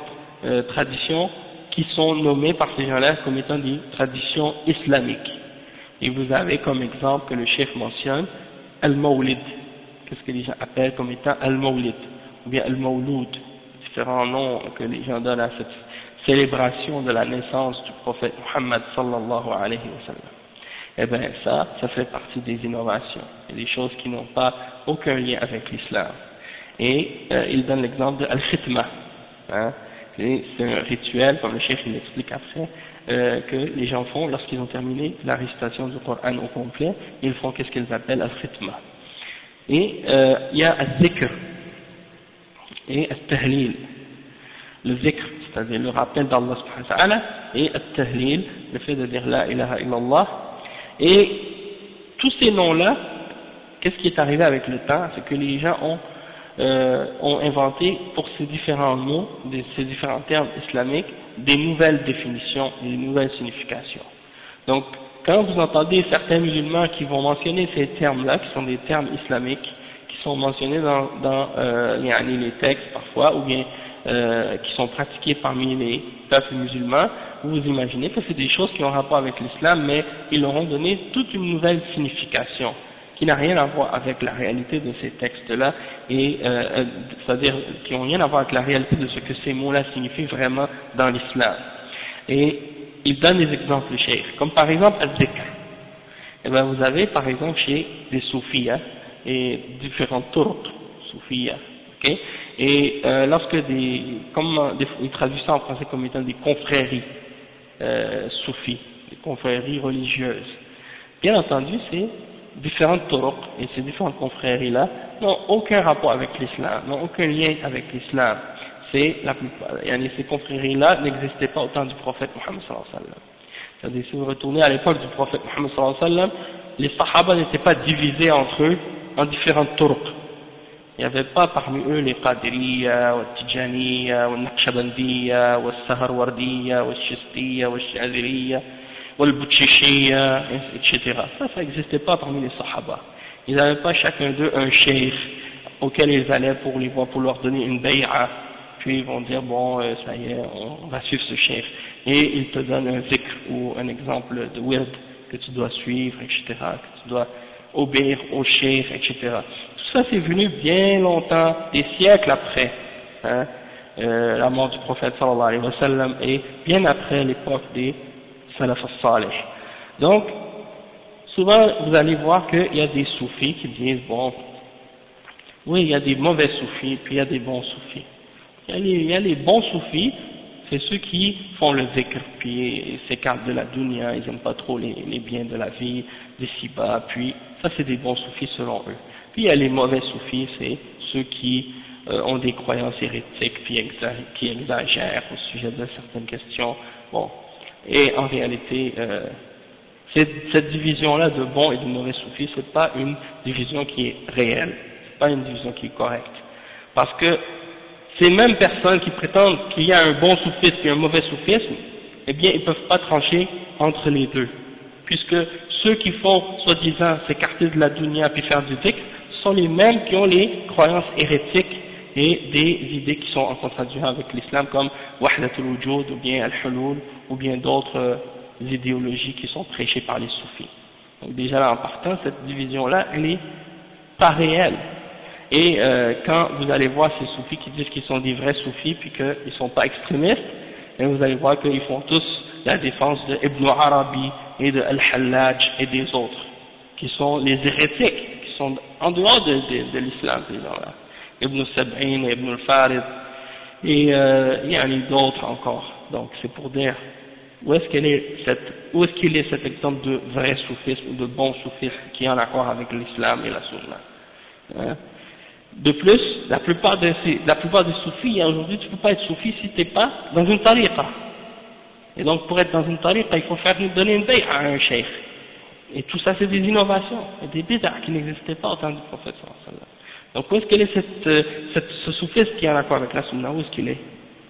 traditions qui sont nommées par ces gens-là comme étant des traditions islamiques. Et vous avez comme exemple que le chef mentionne Al-Mawlid. Qu'est-ce que les gens appellent comme étant Al-Mawlid ou bien Al-Mawloud, différents noms que les gens donnent à cette célébration de la naissance du prophète Muhammad sallallahu alayhi wa sallam. Eh bien ça fait partie des innovations et des choses qui n'ont pas aucun lien avec l'islam. Et il donne l'exemple de Al-Khitma, hein. C'est un rituel, comme le chef il l'explique après, que les gens font lorsqu'ils ont terminé la récitation du Coran au complet, ils font qu'est-ce qu'ils appellent Al-Khitma. Et il y a Al-Zikr et Al-Tahlil. Le Zikr, c'est-à-dire le rappel d'Allah subhanahu wa ta'ala, et Al-Tahlil, le fait de dire La ilaha illallah. Et tous ces noms-là, qu'est-ce qui est arrivé avec le temps, c'est que les gens ont inventé pour ces différents mots, ces différents termes islamiques, des nouvelles définitions, des nouvelles significations. Donc, quand vous entendez certains musulmans qui vont mentionner ces termes-là, qui sont des termes islamiques, qui sont mentionnés dans les textes parfois, ou bien qui sont pratiqués parmi les peuples musulmans, vous imaginez que c'est des choses qui ont rapport avec l'islam, mais ils leur ont donné toute une nouvelle signification, qui n'a rien à voir avec la réalité de ces textes-là, et c'est-à-dire qui n'ont rien à voir avec la réalité de ce que ces mots-là signifient vraiment dans l'islam. Et il donne des exemples chez, comme par exemple al-zikr. Et bien vous avez par exemple chez des soufis et différentes turques soufis, ok. Et lorsque ils traduisent ça en français comme étant des confréries soufis, des confréries religieuses. Bien entendu, c'est différentes turuq et ces différentes confréries-là n'ont aucun rapport avec l'islam, n'ont aucun lien avec l'islam. C'est la plupart, ces confréries-là n'existaient pas au temps du prophète Muhammad sallallahu alayhi wa sallam. C'est-à-dire, si vous retournez à l'époque du prophète Muhammad sallallahu alayhi wa sallam, les sahaba n'étaient pas divisés entre eux en différentes turuq. Il n'y avait pas parmi eux les Qadiriyya, ou Tijaniyya, ou Naqshbandiyya, ou Saharwardiyya, ou Shistiyya, ou Shaziriyya, ou Bouchishiyya, etc. Ça n'existait pas parmi les Sahaba. Ils n'avaient pas chacun d'eux un cheikh auquel ils allaient pour leur donner une bay'a, puis ils vont dire bon, ça y est, on va suivre ce cheikh. Et ils te donnent un zikr ou un exemple de wird que tu dois suivre, etc., que tu dois obéir au cheikh, etc. Ça c'est venu bien longtemps, des siècles après la mort du prophète sallallahu alayhi wa sallam et bien après l'époque des salaf as-salih. Donc, souvent vous allez voir qu'il y a des soufis qui disent bon, oui il y a des mauvais soufis puis il y a des bons soufis. Il y a les bons soufis, c'est ceux qui font le zikr puis s'écartent de la dunya, ils n'aiment pas trop les biens de la vie, des ci-bas, puis ça c'est des bons soufis selon eux. Puis il y a les mauvais soufis, c'est ceux qui ont des croyances hérétiques, puis qui exagèrent au sujet de certaines questions. Bon, et en réalité, cette division-là de bons et de mauvais soufis, c'est pas une division qui est réelle, c'est pas une division qui est correcte, parce que ces mêmes personnes qui prétendent qu'il y a un bon soufisme et un mauvais soufisme, eh bien ils peuvent pas trancher entre les deux, puisque ceux qui font soi-disant s'écarter de la dunya puis faire du dhikr sont les mêmes qui ont les croyances hérétiques et des idées qui sont en contradiction avec l'islam comme Wahdatul Wujud ou bien Al-Hulul ou bien d'autres idéologies qui sont prêchées par les soufis. Donc déjà là en partant, cette division-là, elle est pas réelle. Et quand vous allez voir ces soufis qui disent qu'ils sont des vrais soufis puis qu'ils ne sont pas extrémistes, et vous allez voir qu'ils font tous la défense de Ibn Arabi et de Al-Hallaj et des autres, qui sont les hérétiques, qui sont en dehors de l'islam, ces gens-là. Ibn Sab'in et Ibn al-Farid, et il y en a d'autres encore. Donc c'est pour dire où est-ce qu'il est cet exemple de vrai soufisme ou de bon soufisme qui est en accord avec l'islam et la sunna. De plus, la plupart des soufis, aujourd'hui tu ne peux pas être soufi si tu n'es pas dans une tariqa. Et donc pour être dans une tariqa, il faut donner une bay'a à un cheikh. Et tout ça c'est des innovations, des bid'a qui n'existaient pas au temps du prophète sallallahu alayhi wa sallam. Donc où est-ce qu'il est ce soufisme qui est en accord avec la sunna, où est-ce qu'il est?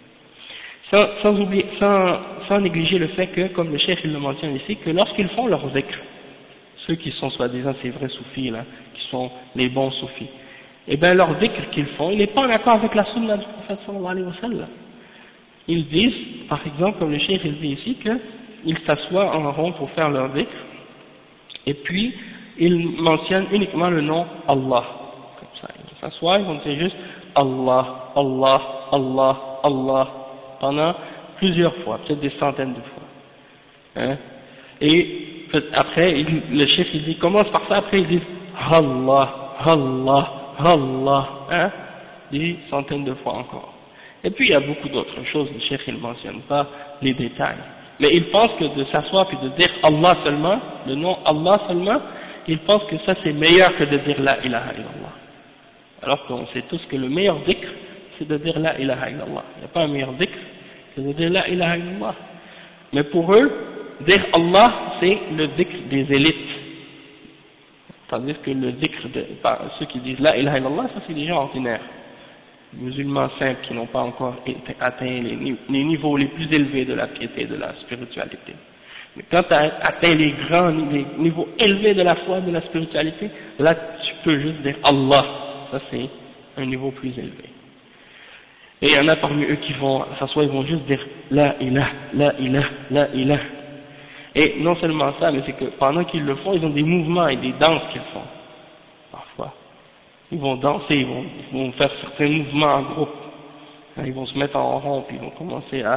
Sans négliger le fait que, comme le cheikh il le mentionne ici, que lorsqu'ils font leur zikr, ceux qui sont soi-disant ces vrais soufis là, qui sont les bons soufis, et bien leur zikr qu'ils font, il n'est pas en accord avec la sunna du prophète sallallahu alayhi wa sallam. Ils disent, par exemple, comme le cheikh il dit ici, qu'ils s'assoient en rond pour faire leur dhikr, et puis ils mentionnent uniquement le nom Allah. Comme ça, ils s'assoient, ils vont dire juste Allah, Allah, Allah, Allah, pendant plusieurs fois, peut-être des centaines de fois. Hein? Et après, le chef il dit, commence par ça, après il dit Allah, Allah, Allah, hein? Des centaines de fois encore. Et puis il y a beaucoup d'autres choses, le chef il ne mentionne pas les détails. Mais il pense que de s'asseoir puis de dire Allah seulement, le nom Allah seulement, il pense que ça c'est meilleur que de dire la ilaha illallah. Alors qu'on sait tous que le meilleur dhikr, c'est de dire la ilaha illallah. Il n'y a pas un meilleur dhikr, c'est de dire la ilaha illallah. Mais pour eux, dire Allah, c'est le dhikr des élites. C'est-à-dire que le dhikr ceux qui disent la ilaha illallah, ça c'est des gens ordinaires. Musulmans simples qui n'ont pas encore atteint les niveaux les plus élevés de la piété et de la spiritualité. Mais quand tu as atteint les niveaux élevés de la foi et de la spiritualité, là tu peux juste dire Allah. Ça c'est un niveau plus élevé. Et il y en a parmi eux qui vont s'asseoir, ils vont juste dire la ilah, la ilah, la ilah. Et non seulement ça, mais c'est que pendant qu'ils le font, ils ont des mouvements et des danses qu'ils font. Parfois. Ils vont danser, ils vont faire certains mouvements en groupe. Ils vont se mettre en rond, puis ils vont commencer à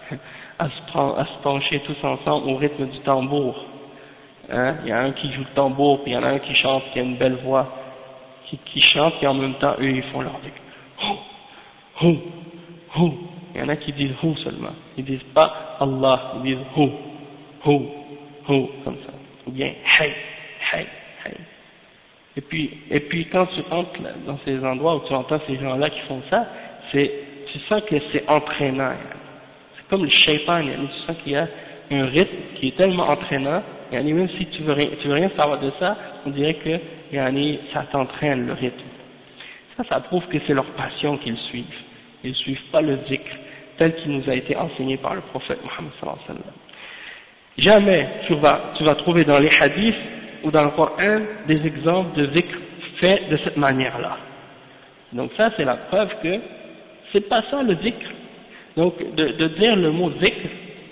se pencher tous ensemble au rythme du tambour. Hein? Il y a un qui joue le tambour, puis il y en a un qui chante, qui a une belle voix, qui chante, et en même temps, eux, ils font leur truc. Hu, hu, hu. Il y en a qui disent hu seulement. Ils disent pas Allah, ils disent hu, hu, hu, comme ça. Ou bien hay, hay, hay. Et puis quand tu entres dans ces endroits où tu entends ces gens-là qui font ça, tu sens que c'est entraînant. C'est comme le shaitan, tu sens qu'il y a un rythme qui est tellement entraînant, et même si tu veux rien savoir de ça, on dirait que ça t'entraîne le rythme. Ça prouve que c'est leur passion qu'ils suivent. Ils ne suivent pas le dhikr tel qu'il nous a été enseigné par le prophète Mohammed sallallahu alayhi wa sallam. Jamais tu vas trouver dans les hadiths ou dans le Coran des exemples de dhikr faits de cette manière-là. Donc ça c'est la preuve que c'est pas ça le dhikr. Donc de dire le mot dhikr,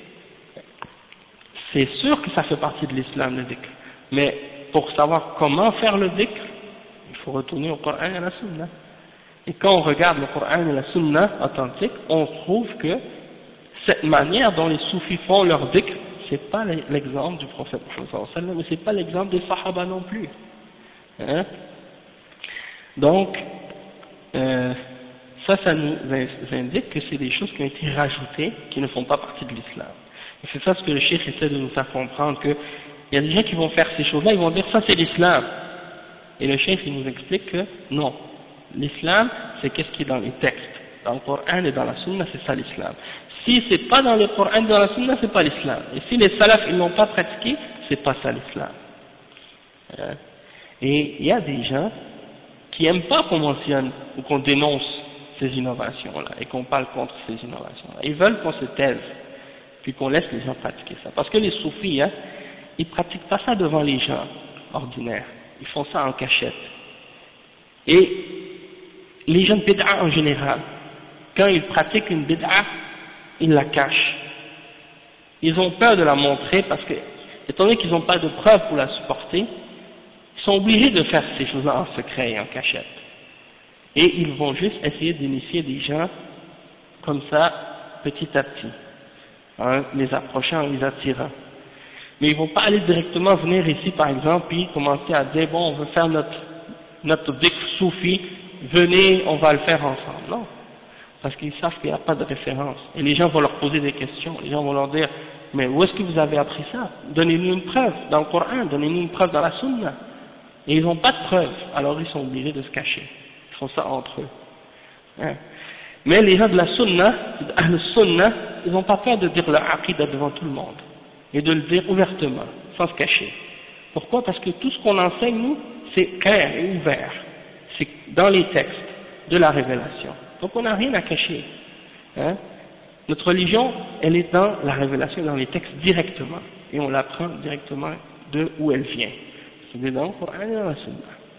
c'est sûr que ça fait partie de l'islam le dhikr. Mais pour savoir comment faire le dhikr, il faut retourner au Coran et à la Sunna. Et quand on regarde le Coran et la Sunna authentique, on trouve que cette manière dont les soufis font leur dhikr, c'est pas l'exemple du prophète Mohammed sallallahu alayhi wa sallam, mais c'est pas l'exemple des sahaba non plus. Hein? Donc, ça nous indique que c'est des choses qui ont été rajoutées, qui ne font pas partie de l'islam. Et c'est ça ce que le cheikh essaie de nous faire comprendre, que il y a des gens qui vont faire ces choses-là, ils vont dire ça c'est l'islam. Et le cheikh il nous explique que non, l'islam c'est qu'est-ce qui est dans les textes, dans le Coran et dans la Sunna, c'est ça l'islam. Si c'est pas dans le Coran et dans la Sunna, c'est pas l'islam. Et si les salafs ils l'ont pas pratiqué, c'est pas ça l'islam. Et il y a des gens qui aiment pas qu'on mentionne ou qu'on dénonce ces innovations-là et qu'on parle contre ces innovations-là. Ils veulent qu'on se taise puis qu'on laisse les gens pratiquer ça. Parce que les soufis, ils pratiquent pas ça devant les gens ordinaires. Ils font ça en cachette. Et les gens de bid'a en général, quand ils pratiquent une bid'a, ils la cachent. Ils ont peur de la montrer parce que, étant donné qu'ils n'ont pas de preuves pour la supporter, ils sont obligés de faire ces choses-là en secret et en cachette. Et ils vont juste essayer d'initier des gens comme ça, petit à petit, en les approchant, en les attirant. Mais ils ne vont pas aller directement venir ici, par exemple, puis commencer à dire, bon, on veut faire notre dhikr soufi, venez, on va le faire ensemble. Non. Parce qu'ils savent qu'il n'y a pas de référence. Et les gens vont leur poser des questions. Les gens vont leur dire, mais où est-ce que vous avez appris ça? Donnez-nous une preuve dans le Coran, donnez-nous une preuve dans la Sunna. Et ils n'ont pas de preuve, alors ils sont obligés de se cacher. Ils font ça entre eux. Hein. Mais les gens de la Sunna, de Sunna, ils n'ont pas peur de dire leur aqidah devant tout le monde. Et de le dire ouvertement, sans se cacher. Pourquoi? Parce que tout ce qu'on enseigne, nous, c'est clair et ouvert. C'est dans les textes de la révélation. Donc on n'a rien à cacher. Hein? Notre religion, elle est dans la révélation, dans les textes directement. Et on l'apprend directement de où elle vient. C'est dans le Coran et dans la Sunna.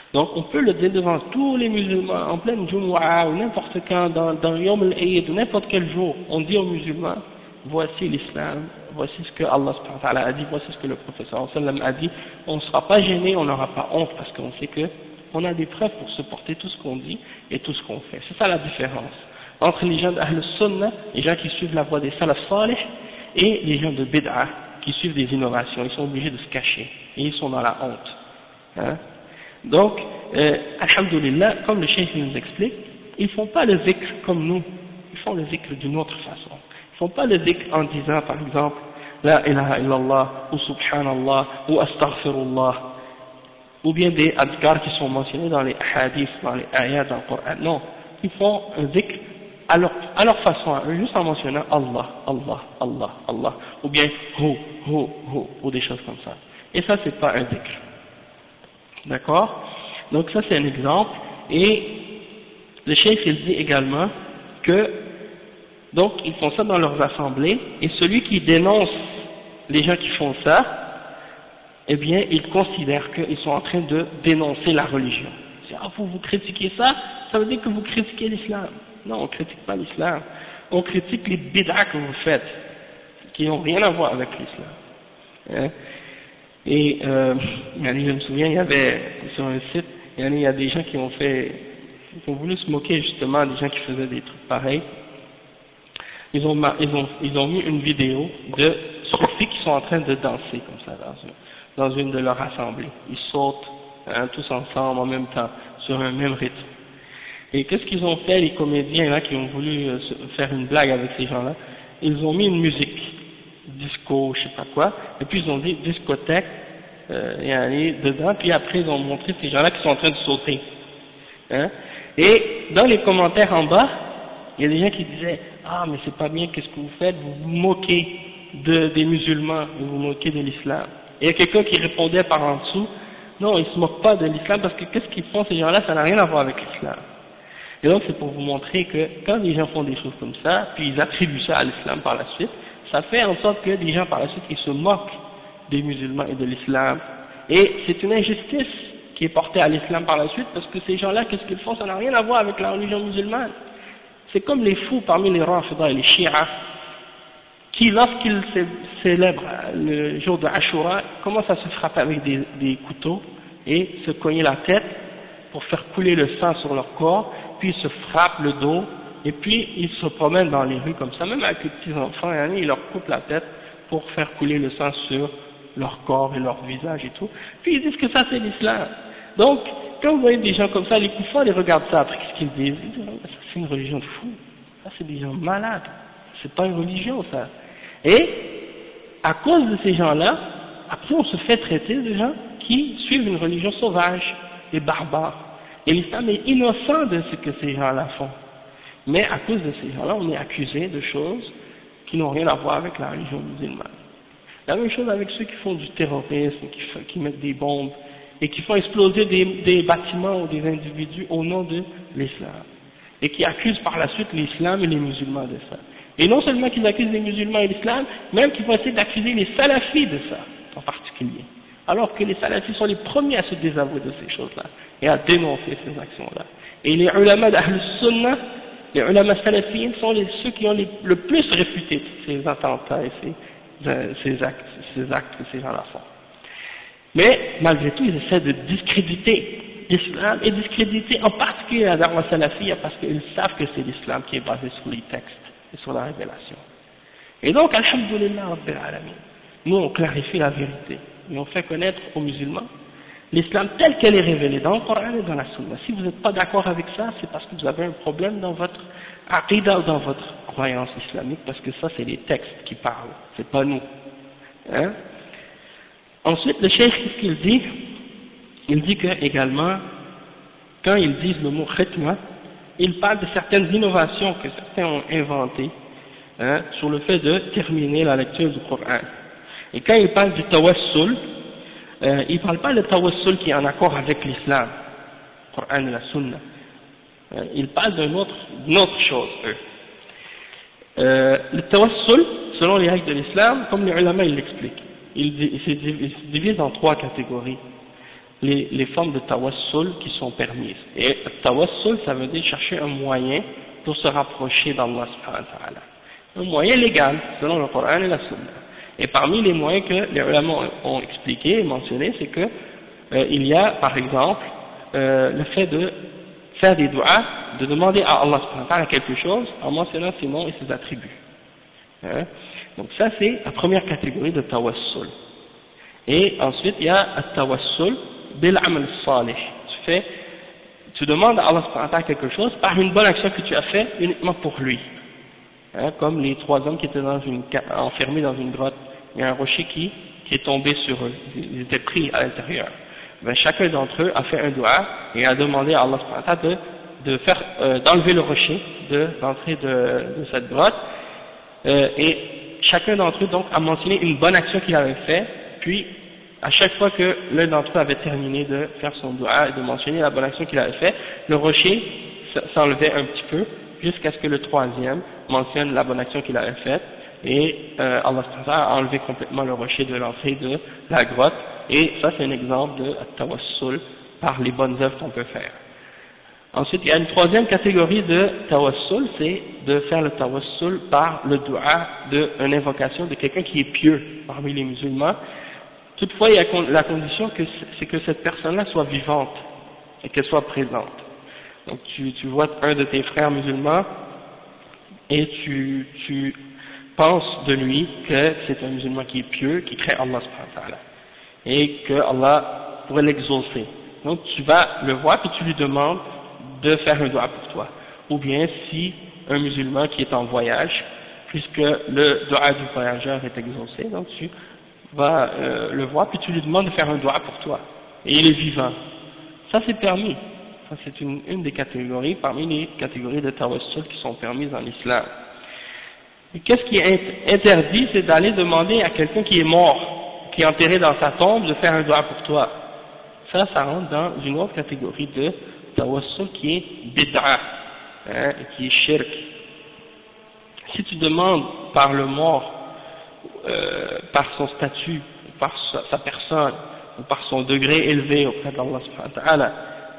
Donc on peut le dire devant tous les musulmans, en pleine Jumu'ah, ou n'importe quand, dans Yom al-Eid, ou n'importe quel jour, on dit aux musulmans, voici l'islam, voici ce que Allah subhanahu wa ta'ala a dit, voici ce que le professeur sallam a dit, on ne sera pas gêné, on n'aura pas honte, parce qu'on sait que on a des preuves pour supporter tout ce qu'on dit et tout ce qu'on fait. C'est ça la différence entre les gens d'Ahl Sunnah, les gens qui suivent la voie des Salaf Salih, et les gens de Bid'ah, qui suivent des innovations. Ils sont obligés de se cacher, et ils sont dans la honte. Hein? Donc, alhamdoulilah, comme le cheikh nous explique, ils ne font pas le zikr comme nous, ils font le zikr d'une autre façon. Ils ne font pas le zikr en disant, par exemple, La ilaha illallah, ou subhanallah, ou astaghfirullah, ou bien des adhkars qui sont mentionnés dans les hadiths, dans les ayats dans le Coran. Non, ils font un zikr à leur façon, juste en mentionnant Allah, Allah, Allah, Allah, ou bien Hu, Hu, Hu, ou des choses comme ça. Et ça, c'est pas un zikr. D'accord? Donc ça, c'est un exemple. Et le cheikh, il dit également que, donc, ils font ça dans leurs assemblées, et celui qui dénonce les gens qui font ça, eh bien, ils considèrent qu'ils sont en train de dénoncer la religion. Vous critiquez ça, ça veut dire que vous critiquez l'islam. Non, on ne critique pas l'islam. On critique les bid'ah que vous faites, qui n'ont rien à voir avec l'islam. Hein? Et je me souviens, il y avait sur un site, il y a des gens qui ont voulu se moquer justement des gens qui faisaient des trucs pareils. Ils ont mis une vidéo de soufis qui sont en train de danser comme ça dans une de leurs assemblées. Ils sautent tous ensemble en même temps, sur un même rythme. Et qu'est-ce qu'ils ont fait, les comédiens là qui ont voulu faire une blague avec ces gens-là? Ils ont mis une musique, disco, je sais pas quoi, et puis ils ont dit discothèque, dedans, puis après ils ont montré ces gens-là qui sont en train de sauter. Hein? Et dans les commentaires en bas, il y a des gens qui disaient, ah mais c'est pas bien, qu'est-ce que vous faites? Vous vous moquez des musulmans, vous vous moquez de l'islam. Et il y a quelqu'un qui répondait par en dessous, non, ils se moquent pas de l'islam parce que qu'est-ce qu'ils font ces gens-là, ça n'a rien à voir avec l'islam. Et donc c'est pour vous montrer que quand les gens font des choses comme ça, puis ils attribuent ça à l'islam par la suite, ça fait en sorte que les gens par la suite ils se moquent des musulmans et de l'islam. Et c'est une injustice qui est portée à l'islam par la suite parce que ces gens-là, qu'est-ce qu'ils font? Ça n'a rien à voir avec la religion musulmane. C'est comme les fous parmi les Rafida et les Shia qui, lorsqu'ils célèbrent le jour de Ashura, commencent à se frapper avec des couteaux et se cogner la tête pour faire couler le sang sur leur corps, puis ils se frappent le dos, et puis ils se promènent dans les rues comme ça, même avec les petits enfants, ils leur coupent la tête pour faire couler le sang sur leur corps et leur visage et tout, puis ils disent que ça c'est l'islam. Donc, quand vous voyez des gens comme ça, les koufars, ils regardent ça après, qu'est-ce qu'ils disent? Ils disent, ça c'est une religion de fou, ça c'est des gens malades, c'est pas une religion ça. Et, à cause de ces gens-là, après on se fait traiter de gens qui suivent une religion sauvage et barbare. Et l'islam est innocent de ce que ces gens-là font. Mais à cause de ces gens-là, on est accusé de choses qui n'ont rien à voir avec la religion musulmane. La même chose avec ceux qui font du terrorisme, qui mettent des bombes et qui font exploser des bâtiments ou des individus au nom de l'islam. Et qui accusent par la suite l'islam et les musulmans de ça. Et non seulement qu'ils accusent les musulmans et l'islam, même qu'ils vont essayer d'accuser les salafis de ça, en particulier. Alors que les salafis sont les premiers à se désavouer de ces choses-là et à dénoncer ces actions-là. Et les ulama d'Ahl Sunnah, les ulama salafiyyin sont ceux qui ont le plus réfuté ces attentats et ces actes que ces gens-là font. Mais malgré tout, ils essaient de discréditer l'islam et discréditer en particulier la da'wa salafiyya parce qu'ils savent que c'est l'islam qui est basé sur les textes et sur la révélation. Et donc, alhamdoulilah rabbil alamin, nous on clarifie la vérité et on fait connaître aux musulmans l'islam tel qu'elle est révélée dans le Coran et dans la Sunna. Si vous n'êtes pas d'accord avec ça, c'est parce que vous avez un problème dans votre aqidah ou dans votre croyance islamique, parce que ça c'est les textes qui parlent, c'est pas nous. Hein? Ensuite, le cheikh, qu'est-ce qu'il dit? Il dit que également, quand ils disent le mot khitma, ils parlent de certaines innovations que certains ont inventées, hein, sur le fait de terminer la lecture du Coran. Et quand ils parlent du tawassul, ils ne parlent pas de tawassul qui est en accord avec l'islam, le Coran et la Sunna. Ils parlent d'une autre chose, eux. Le tawassul, selon les règles de l'islam, comme les ulama ils l'expliquent, il se divise en trois catégories. les formes de tawassul qui sont permises. Et tawassul, ça veut dire chercher un moyen pour se rapprocher d'Allah subhanahu wa ta'ala. Un moyen légal, selon le Coran et la Sunna. Et parmi les moyens que les ulama ont expliqué et mentionnés, c'est que il y a, par exemple, le fait de faire des du'as, de demander à Allah subhanahu wa ta'ala quelque chose en mentionnant ses noms et ses attributs. Hein? Donc ça, c'est la première catégorie de tawassul. Et ensuite, il y a at-tawassul bil-amal salih. Tu demandes à Allah subhanahu wa ta'ala quelque chose par une bonne action que tu as fait uniquement pour lui. Hein, comme les 3 hommes qui étaient enfermés dans une grotte, il y a un rocher qui est tombé sur eux, ils étaient pris à l'intérieur. Ben, chacun d'entre eux a fait un dua et a demandé à Allah subhanahu wa ta'ala d'enlever le rocher de l'entrée de cette grotte, et chacun d'entre eux donc a mentionné une bonne action qu'il avait fait, puis à chaque fois que l'un d'entre eux avait terminé de faire son dua et de mentionner la bonne action qu'il avait fait, le rocher s'enlevait un petit peu jusqu'à ce que le 3e mentionne la bonne action qu'il avait faite, et Allah subhanahu wa ta'ala a enlevé complètement le rocher de l'entrée de la grotte. Et ça, c'est un exemple de tawassul par les bonnes œuvres qu'on peut faire. Ensuite, il y a une 3e catégorie de tawassul, c'est de faire le tawassul par le dua d'une invocation de quelqu'un qui est pieux parmi les musulmans. Toutefois, il y a la condition c'est que cette personne-là soit vivante et qu'elle soit présente. Donc, tu vois un de tes frères musulmans et tu penses de lui que c'est un musulman qui est pieux, qui craint Allah subhanahu wa ta'ala, et que Allah pourrait l'exaucer. Donc tu vas le voir et tu lui demandes de faire un dua pour toi. Ou bien si un musulman qui est en voyage, puisque le dua du voyageur est exaucé, donc tu vas le voir puis tu lui demandes de faire un dua pour toi. Et il est vivant. Ça c'est permis. Ça c'est une des catégories, parmi les catégories de tawassul qui sont permises en islam. Et qu'est-ce qui est interdit, c'est d'aller demander à quelqu'un qui est mort, qui est enterré dans sa tombe, de faire un dua pour toi. Ça rentre dans une autre catégorie de tawassul qui est bid'a, hein, qui est shirk. Si tu demandes par le mort, par son statut, par sa personne, ou par son degré élevé auprès d'Allah subhanahu wa ta'ala,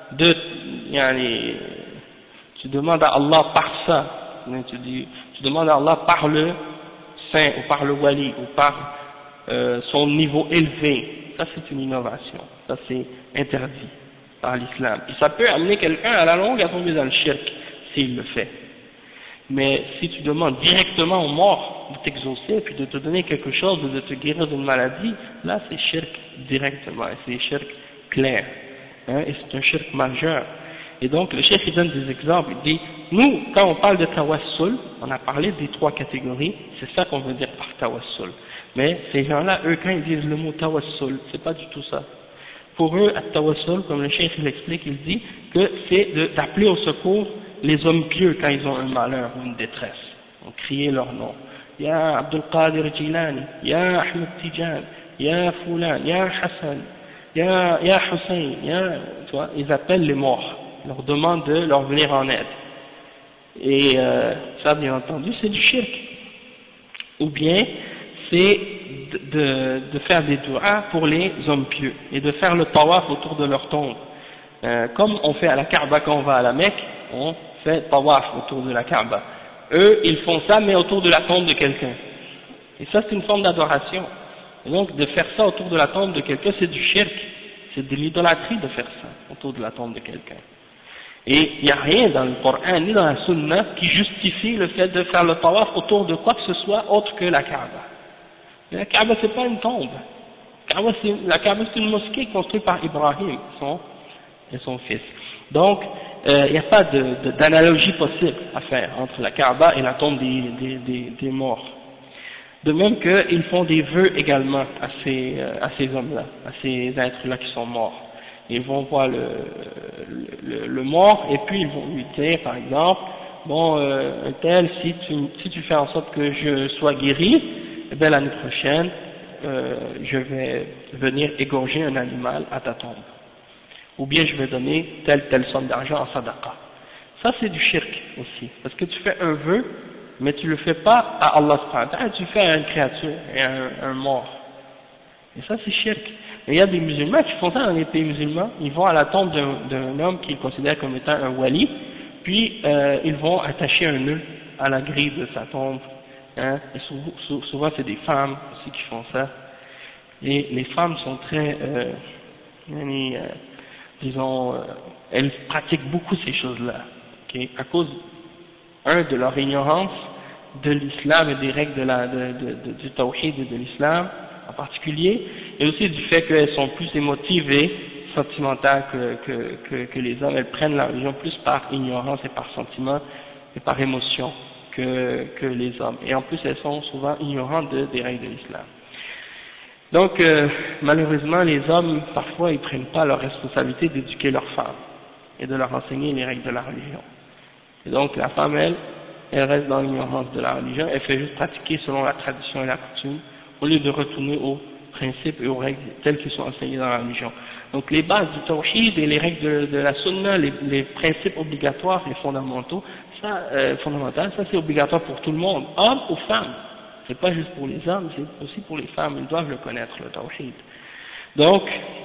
tu demandes à Allah par ça, tu demandes à Allah par le saint, ou par le wali, ou par son niveau élevé. Ça c'est une innovation, ça c'est interdit par l'islam. Et ça peut amener quelqu'un à la longue à tomber dans le shirk, s'il le fait. Mais si tu demandes directement au mort de t'exaucer, puis de te donner quelque chose, de te guérir d'une maladie, là c'est shirk directement, c'est shirk clair, hein, et c'est un shirk majeur. Et donc le cheikh il donne des exemples, il dit, nous quand on parle de tawassul, on a parlé des 3 catégories, c'est ça qu'on veut dire par tawassul. Mais ces gens-là, eux quand ils disent le mot tawassul, c'est pas du tout ça. Pour eux, at-tawassul, comme le cheikh il explique, il dit que c'est d'appeler au secours les hommes pieux quand ils ont un malheur ou une détresse. On crier leur nom. Ya Abdul Qadir Jilani, Ya Ahmed Tijan, Ya Fulan, Ya Hassan, Ya Hussein, tu vois, ils appellent les morts. Ils leur demandent de leur venir en aide. Et ça, bien entendu, c'est du shirk. Ou bien, c'est de faire des du'as pour les hommes pieux et de faire le tawaf autour de leur tombe. Comme on fait à la Kaaba quand on va à la Mecque, on fait tawaf autour de la Kaaba. Eux, ils font ça, mais autour de la tombe de quelqu'un. Et ça, c'est une forme d'adoration. Et donc, de faire ça autour de la tombe de quelqu'un, c'est du shirk. C'est de l'idolâtrie de faire ça autour de la tombe de quelqu'un. Et il n'y a rien dans le Coran ni dans la Sunna qui justifie le fait de faire le tawaf autour de quoi que ce soit autre que la Kaaba. La Kaaba, c'est pas une tombe. La Kaaba, c'est une mosquée construite par Ibrahim et son fils. Donc, il n'y a pas d'analogie possible à faire entre la Kaaba et la tombe des morts. De même qu'ils font des vœux également à ces hommes-là, à ces êtres-là qui sont morts. Ils vont voir le mort et puis ils vont lui dire, par exemple, bon, un tel, si tu fais en sorte que je sois guéri, eh bien l'année prochaine, je vais venir égorger un animal à ta tombe. Ou bien je vais donner telle somme d'argent en sadaqa. Ça c'est du shirk aussi, parce que tu fais un vœu, mais tu le fais pas à Allah subhanahu wa ta'ala, tu le fais à une créature et à un mort. Et ça c'est shirk. Et il y a des musulmans qui font ça dans les pays musulmans, ils vont à la tombe d'un homme qu'ils considèrent comme étant un wali, puis ils vont attacher un nœud à la grille de sa tombe, hein, et souvent c'est des femmes aussi qui font ça, et les femmes sont très, disons, elles pratiquent beaucoup ces choses-là, okay, à cause, de leur ignorance de l'islam et des règles du tawhid et de l'islam en particulier, et aussi du fait qu'elles sont plus émotives et sentimentales que les hommes. Elles prennent la religion plus par ignorance et par sentiment et par émotion que les hommes. Et en plus, elles sont souvent ignorantes des règles de l'islam. Donc, malheureusement, les hommes, parfois, ils prennent pas leur responsabilité d'éduquer leurs femmes et de leur enseigner les règles de la religion. Et donc, la femme, elle reste dans l'ignorance de la religion, elle fait juste pratiquer selon la tradition et la coutume, au lieu de retourner aux principes et aux règles telles qu'ils sont enseignées dans la religion. Donc les bases du tawhid et les règles de la sunna, les principes obligatoires et fondamentaux, ça c'est obligatoire pour tout le monde, hommes ou femmes. C'est pas juste pour les hommes, c'est aussi pour les femmes, ils doivent le connaître, le tawhid. Donc,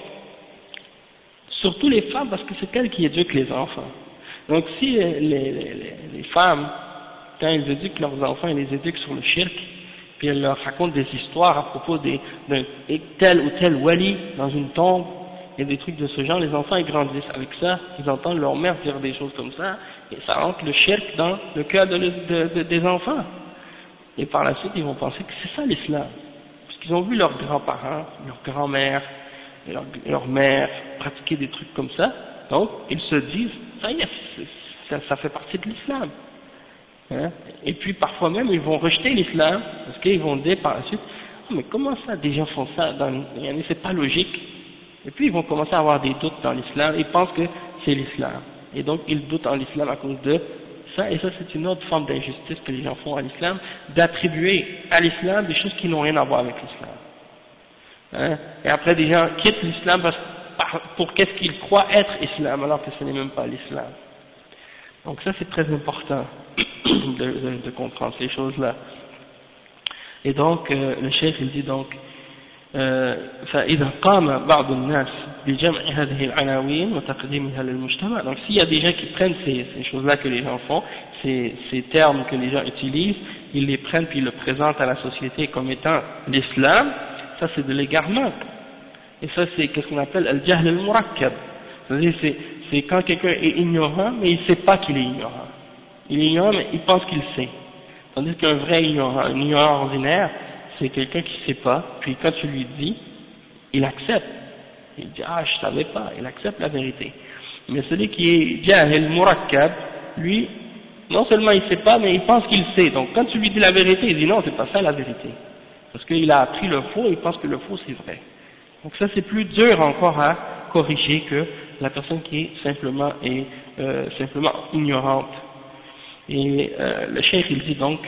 surtout les femmes, parce que c'est elles qui éduquent les enfants. Donc si les femmes, quand elles éduquent leurs enfants, elles les éduquent sur le shirk, puis elles leur racontent des histoires à propos d'un tel ou tel wali dans une tombe, et des trucs de ce genre, les enfants ils grandissent avec ça, ils entendent leur mère dire des choses comme ça, et ça rentre le shirk dans le cœur des enfants. Et par la suite, ils vont penser que c'est ça l'islam. Parce qu'ils ont vu leurs grands-parents, leurs grands-mères, leurs mères pratiquer des trucs comme ça, donc ils se disent, ça y est, ça fait partie de l'islam. Hein? Et puis parfois même ils vont rejeter l'islam parce qu'ils vont dire par la suite, oh, mais comment ça des gens font ça, c'est pas logique. Et puis ils vont commencer à avoir des doutes dans l'islam, ils pensent que c'est l'islam, et donc ils doutent en l'islam à cause de ça, et ça c'est une autre forme d'injustice que les gens font à l'islam, d'attribuer à l'islam des choses qui n'ont rien à voir avec l'islam. Hein? Et après des gens quittent l'islam pour qu'est-ce qu'ils croient être islam alors que ce n'est même pas l'islam. Donc ça c'est très important de comprendre ces choses-là. Et donc le cheikh il dit donc فإذا قام بعض الناس بجمع هذه العناوين وتقديمها للمجتمع. Donc s'il y a des gens qui prennent ces choses-là que les gens font, ces termes que les gens utilisent, ils les prennent puis ils le présentent à la société comme étant l'islam, ça c'est de l'égarement. Et ça c'est qu'est-ce qu'on appelle al-jahl al-murakkab. C'est-à-dire c'est quand quelqu'un est ignorant mais il ne sait pas qu'il est ignorant. Il est ignorant mais il pense qu'il sait. Tandis qu'un vrai ignorant, un ignorant ordinaire, c'est quelqu'un qui ne sait pas, puis quand tu lui dis, il accepte. Il dit, ah, je savais pas, il accepte la vérité. Mais celui qui est jahil murakkab, lui, non seulement il ne sait pas, mais il pense qu'il sait. Donc quand tu lui dis la vérité, il dit non, c'est pas ça la vérité. Parce qu'il a appris le faux, il pense que le faux c'est vrai. Donc ça c'est plus dur encore à corriger que la personne qui est simplement ignorante. Et le cheikh il dit donc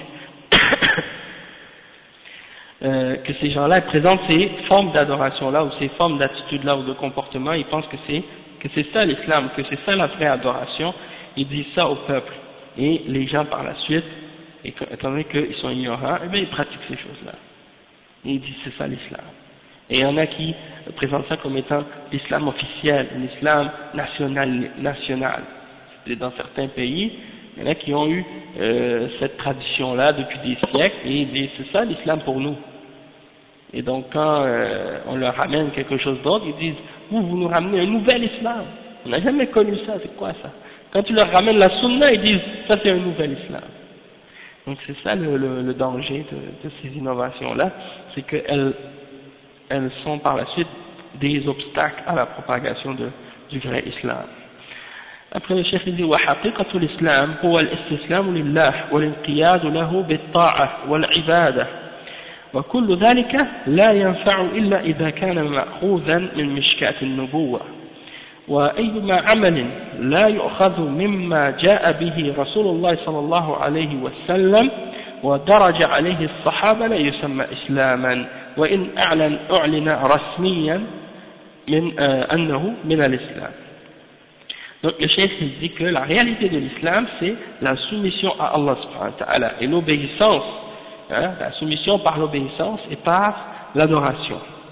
que ces gens-là présentent ces formes d'adoration-là ou ces formes d'attitude-là ou de comportement, ils pensent que c'est ça l'islam, que c'est ça la vraie adoration, ils disent ça au peuple. Et les gens par la suite, étant donné qu'ils sont ignorants, eh bien ils pratiquent ces choses-là. Et ils disent c'est ça l'islam. Et il y en a qui présentent ça comme étant l'islam officiel, l'islam national. Dans certains pays, il y en a qui ont eu cette tradition-là depuis des siècles et ils disent c'est ça l'islam pour nous. Et donc quand on leur ramène quelque chose d'autre, ils disent vous nous ramenez un nouvel islam. On n'a jamais connu ça, c'est quoi ça? Quand tu leur ramènes la sunna, ils disent ça c'est un nouvel islam. Donc c'est ça le danger de ces innovations-là, c'est qu'elles sont par la suite des obstacles à la propagation du vrai islam. Après le chef dit وحقيقة الإسلام هو الاستسلام لله والانقياد له بالطاعة والعبادة وكل ذلك لا ينفع إلا إذا كان مأخوذا من مشكاة النبوة وأيما عمل لا يؤخذ مما جاء به رسول الله صلى الله عليه وسلم ودرج عليه الصحابة لا يسمى إسلاما وإن أعلن رسميا من أنه من الإسلام. Donc le cheikh il dit que la réalité de l'islam c'est la soumission à Allah subhanahu wa ta'ala et l'obéissance, la soumission par l'obéissance et par l'adoration.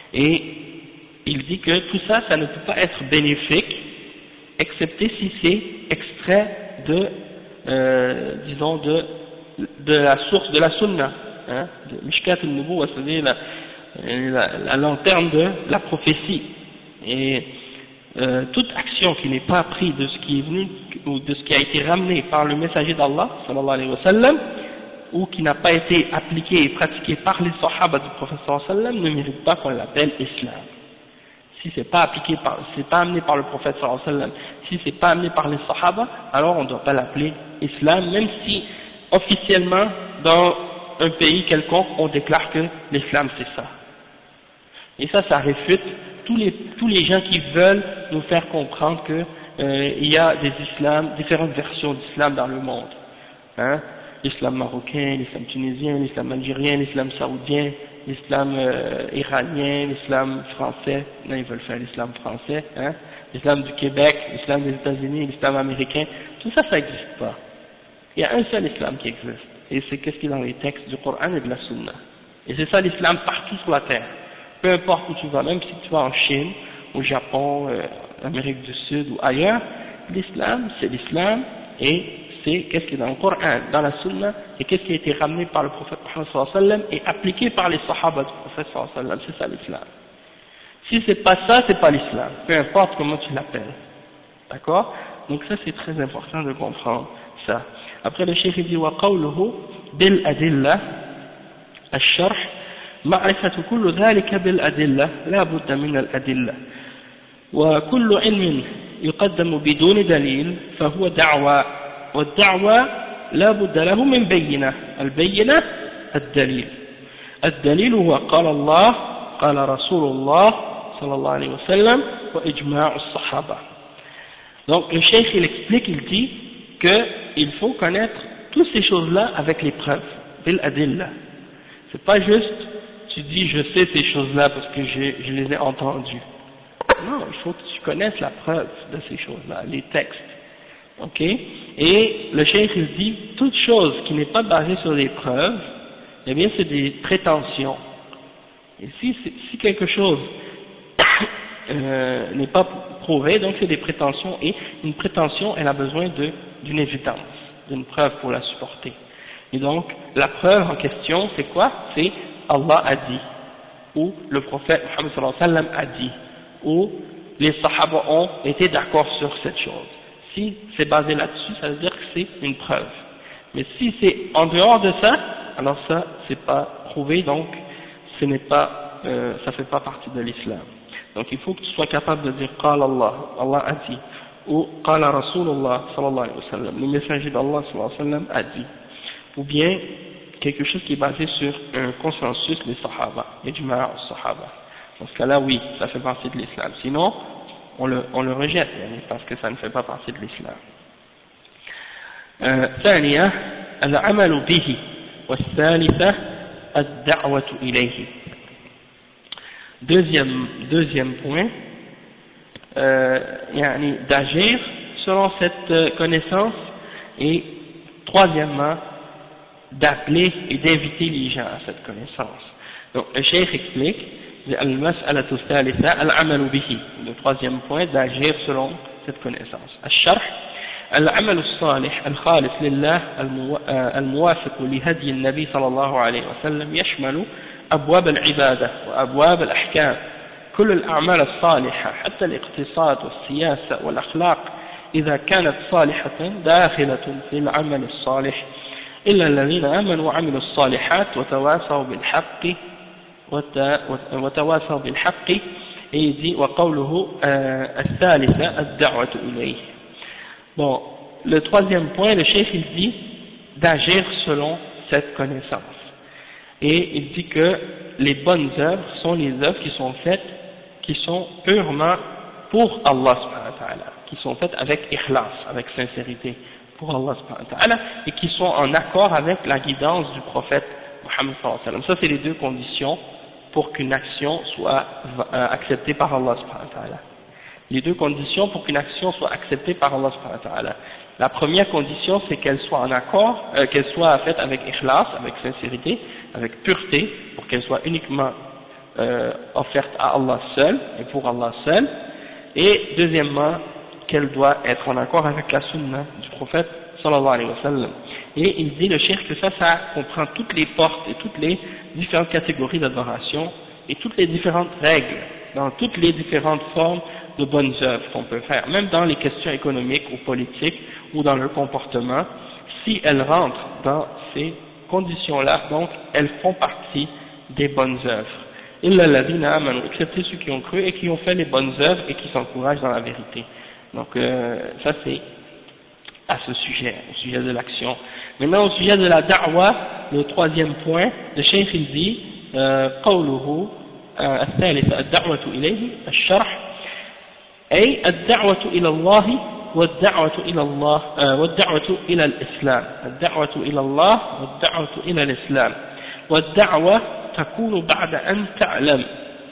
Et il dit que tout ça, ça ne peut pas être bénéfique, excepté si c'est extrait disons, de la source de la sunna, hein, de Mishkat al-Nubuwwa, c'est-à-dire la lanterne de la prophétie. Et toute action qui n'est pas prise de ce qui est venu, ou de ce qui a été ramené par le messager d'Allah, sallallahu alayhi wa sallam, ou qui n'a pas été appliqué et pratiqué par les sahaba du prophète sallallahu alayhi wa sallam, ne mérite pas qu'on l'appelle islam. Si c'est pas appliqué c'est pas amené par le prophète sallallahu alayhi wa sallam, si c'est pas amené par les sahaba, alors on ne doit pas l'appeler islam, même si officiellement dans un pays quelconque on déclare que l'islam c'est ça. Et ça réfute tous les gens qui veulent nous faire comprendre que il y a des islams, différentes versions d'islam dans le monde, hein, l'islam marocain, l'islam tunisien, l'islam algérien, l'islam saoudien, l'islam iranien, l'islam français, là ils veulent faire l'islam français, hein, l'islam du Québec, l'islam des États-Unis, l'islam américain, tout ça, ça n'existe pas. Il y a un seul islam qui existe, et c'est qu'est-ce qui est dans les textes du Coran et de la Sunna. Et c'est ça l'islam partout sur la terre. Peu importe où tu vas, même si tu vas en Chine, au Japon, Amérique du Sud ou ailleurs, l'islam, c'est l'islam, et c'est qu'est-ce qui est dans le Coran, dans la Sunna, et qu'est-ce qui a été ramené par le prophète Muhammad sallallahu alayhi wa sallam et appliqué par les sahaba du prophète sallallahu alayhi wa sallam, c'est ça l'islam. Si c'est pas ça, c'est pas l'islam, peu importe comment tu l'appelles. D'accord? Donc ça c'est très important de comprendre ça. Après le cheikh dit وقوله بالأدلة الشرح معرفة كل ذلك بالأدلة لا بد من الأدلة وكل علم يقدم بدون دليل فهو دعوى والدعوى لا بد له من بينة البينة الدليل هو قال الله قال رسول الله صلى الله عليه وسلم وإجماع الصحابة. Donc le cheikh il explique, il dit qu'il faut connaître toutes ces choses-là avec les preuves, bil adilla. C'est pas juste tu dis je sais ces choses-là parce que je les ai entendues. Non, il faut que tu connaisses la preuve de ces choses-là, les textes. Ok? Et le cheikh il dit toute chose qui n'est pas basée sur des preuves, eh bien c'est des prétentions. Et si quelque chose n'est pas prouvé, donc c'est des prétentions, et une prétention elle a besoin d'une évidence, d'une preuve pour la supporter. Et donc la preuve en question c'est quoi? C'est Allah a dit, ou le prophète Muhammad sallallahu alayhi wa sallam a dit, ou les sahaba ont été d'accord sur cette chose. Si c'est basé là-dessus, ça veut dire que c'est une preuve. Mais si c'est en dehors de ça, alors ça c'est pas prouvé, donc ce n'est pas, ça fait pas partie de l'islam. Donc il faut que tu sois capable de dire Qala Allah, Allah a dit, ou Qala Rasulullah sallallahu alayhi wa sallam, le messager d'Allah sallallahu alayhi wa sallam a dit, ou bien quelque chose qui est basé sur un consensus des sahaba, ijma' as-sahaba. Dans ce cas-là, oui, ça fait partie de l'islam. Sinon, on le rejette, parce que ça ne fait pas partie de l'islam. ثانية العمل به والثالثة الدعوة إليه. Deuxième point, d'agir selon cette connaissance, et troisièmement d'appeler et d'inviter les gens à cette connaissance. Donc le cheikh explique المسألة الثالثة العمل به, le troisième point d'agir selon cette connaissance. الشرح العمل الصالح الخالص لله الموافق لهدي النبي صلى الله عليه وسلم يشمل أبواب العبادة وأبواب الأحكام كل الأعمال الصالحة حتى الاقتصاد والسياسة والأخلاق إذا كانت صالحة داخلة في العمل الصالح إلا الذين آمنوا وعملوا الصالحات وتواصوا بالحق يدي وقوله الثالثة الدعوة إليه. Bon, le troisième point, le cheikh il dit d'agir selon cette connaissance. Et il dit que les bonnes œuvres sont les œuvres qui sont faites, qui sont purement pour Allah subhanahu wa ta'ala, qui sont faites avec ikhlas, avec sincérité pour Allah subhanahu wa ta'ala, et qui sont en accord avec la guidance du prophète Muhammad sallallahu alayhi wa sallam. Ça c'est les deux conditions pour qu'une action soit acceptée par Allah subhanahu wa ta'ala. Les deux conditions pour qu'une action soit acceptée par Allah subhanahu wa ta'ala. La première condition c'est qu'elle soit en accord, qu'elle soit faite avec ikhlas, avec sincérité, avec pureté, pour qu'elle soit uniquement offerte à Allah seul et pour Allah seul, et deuxièmement qu'elle doit être en accord avec la sunna du prophète sallallahu alayhi wa sallam. Et il dit le cheikh que ça comprend toutes les portes et toutes les différentes catégories d'adoration et toutes les différentes règles dans toutes les différentes formes de bonnes œuvres qu'on peut faire, même dans les questions économiques ou politiques ou dans le comportement. Si elles rentrent dans ces conditions-là, donc elles font partie des bonnes œuvres. Illa alladhina amanu, excepté ceux qui ont cru et qui ont fait les bonnes œuvres et qui s'encouragent dans la vérité. Donc ça c'est à ce sujet, au sujet de l'action. Maintenant au sujet de la da'wa, le troisième point, le cheikh il dit قوله الثالث الدعوة إليه الشرح أي الدعوة إلى الله والدعوة إلى الله والدعوة إلى الإسلام، الدعوة إلى الله والدعوة إلى الإسلام، والدعوة تكون بعد أن تعلم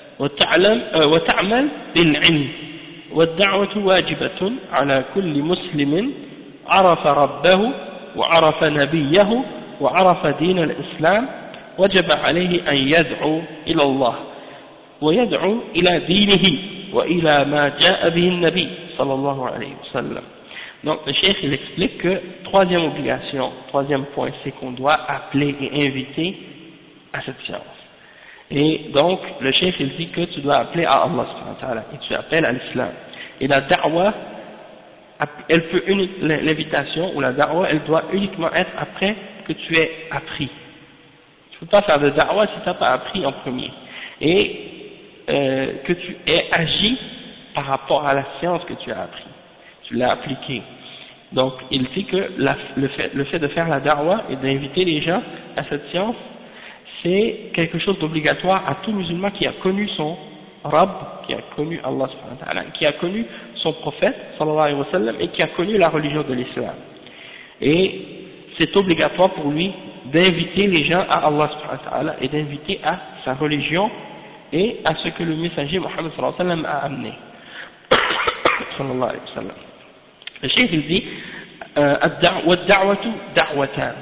وتعمل بالعلم، والدعوة واجبة على كل مسلم عرف ربه وعرف نبيه وعرف دين الإسلام، وجب عليه أن يدعو إلى الله ويدعو إلى دينه وإلى ما جاء به النبي صلى الله عليه وسلم. Donc le cheikh il explique que troisième obligation, troisième point, c'est qu'on doit appeler et inviter à cette science. Et donc le cheikh il dit que tu dois appeler à Allah subhanahu wa ta'ala et tu appelles à l'islam. Et la da'wa, elle peut l'invitation ou la da'wa, elle doit uniquement être après que tu aies appris. Tu ne peux pas faire de da'wa si tu n'as pas appris en premier. Et que tu aies agi par rapport à la science que tu as appris. Tu l'as appliqué. Donc il dit que le fait de faire la da'wa et d'inviter les gens à cette science, c'est quelque chose d'obligatoire à tout musulman qui a connu son Rabb, qui a connu Allah subhanahu wa ta'ala, qui a connu son prophète sallallahu alayhi wa sallam et qui a connu la religion de l'islam. Et c'est obligatoire pour lui d'inviter les gens à Allah subhanahu wa ta'ala et d'inviter à sa religion et à ce que le messager Muhammad sallallahu alayhi wa sallam a amené. sallallahu alayhi wa sallam. Le cheikh il dit والدعوة دعوتان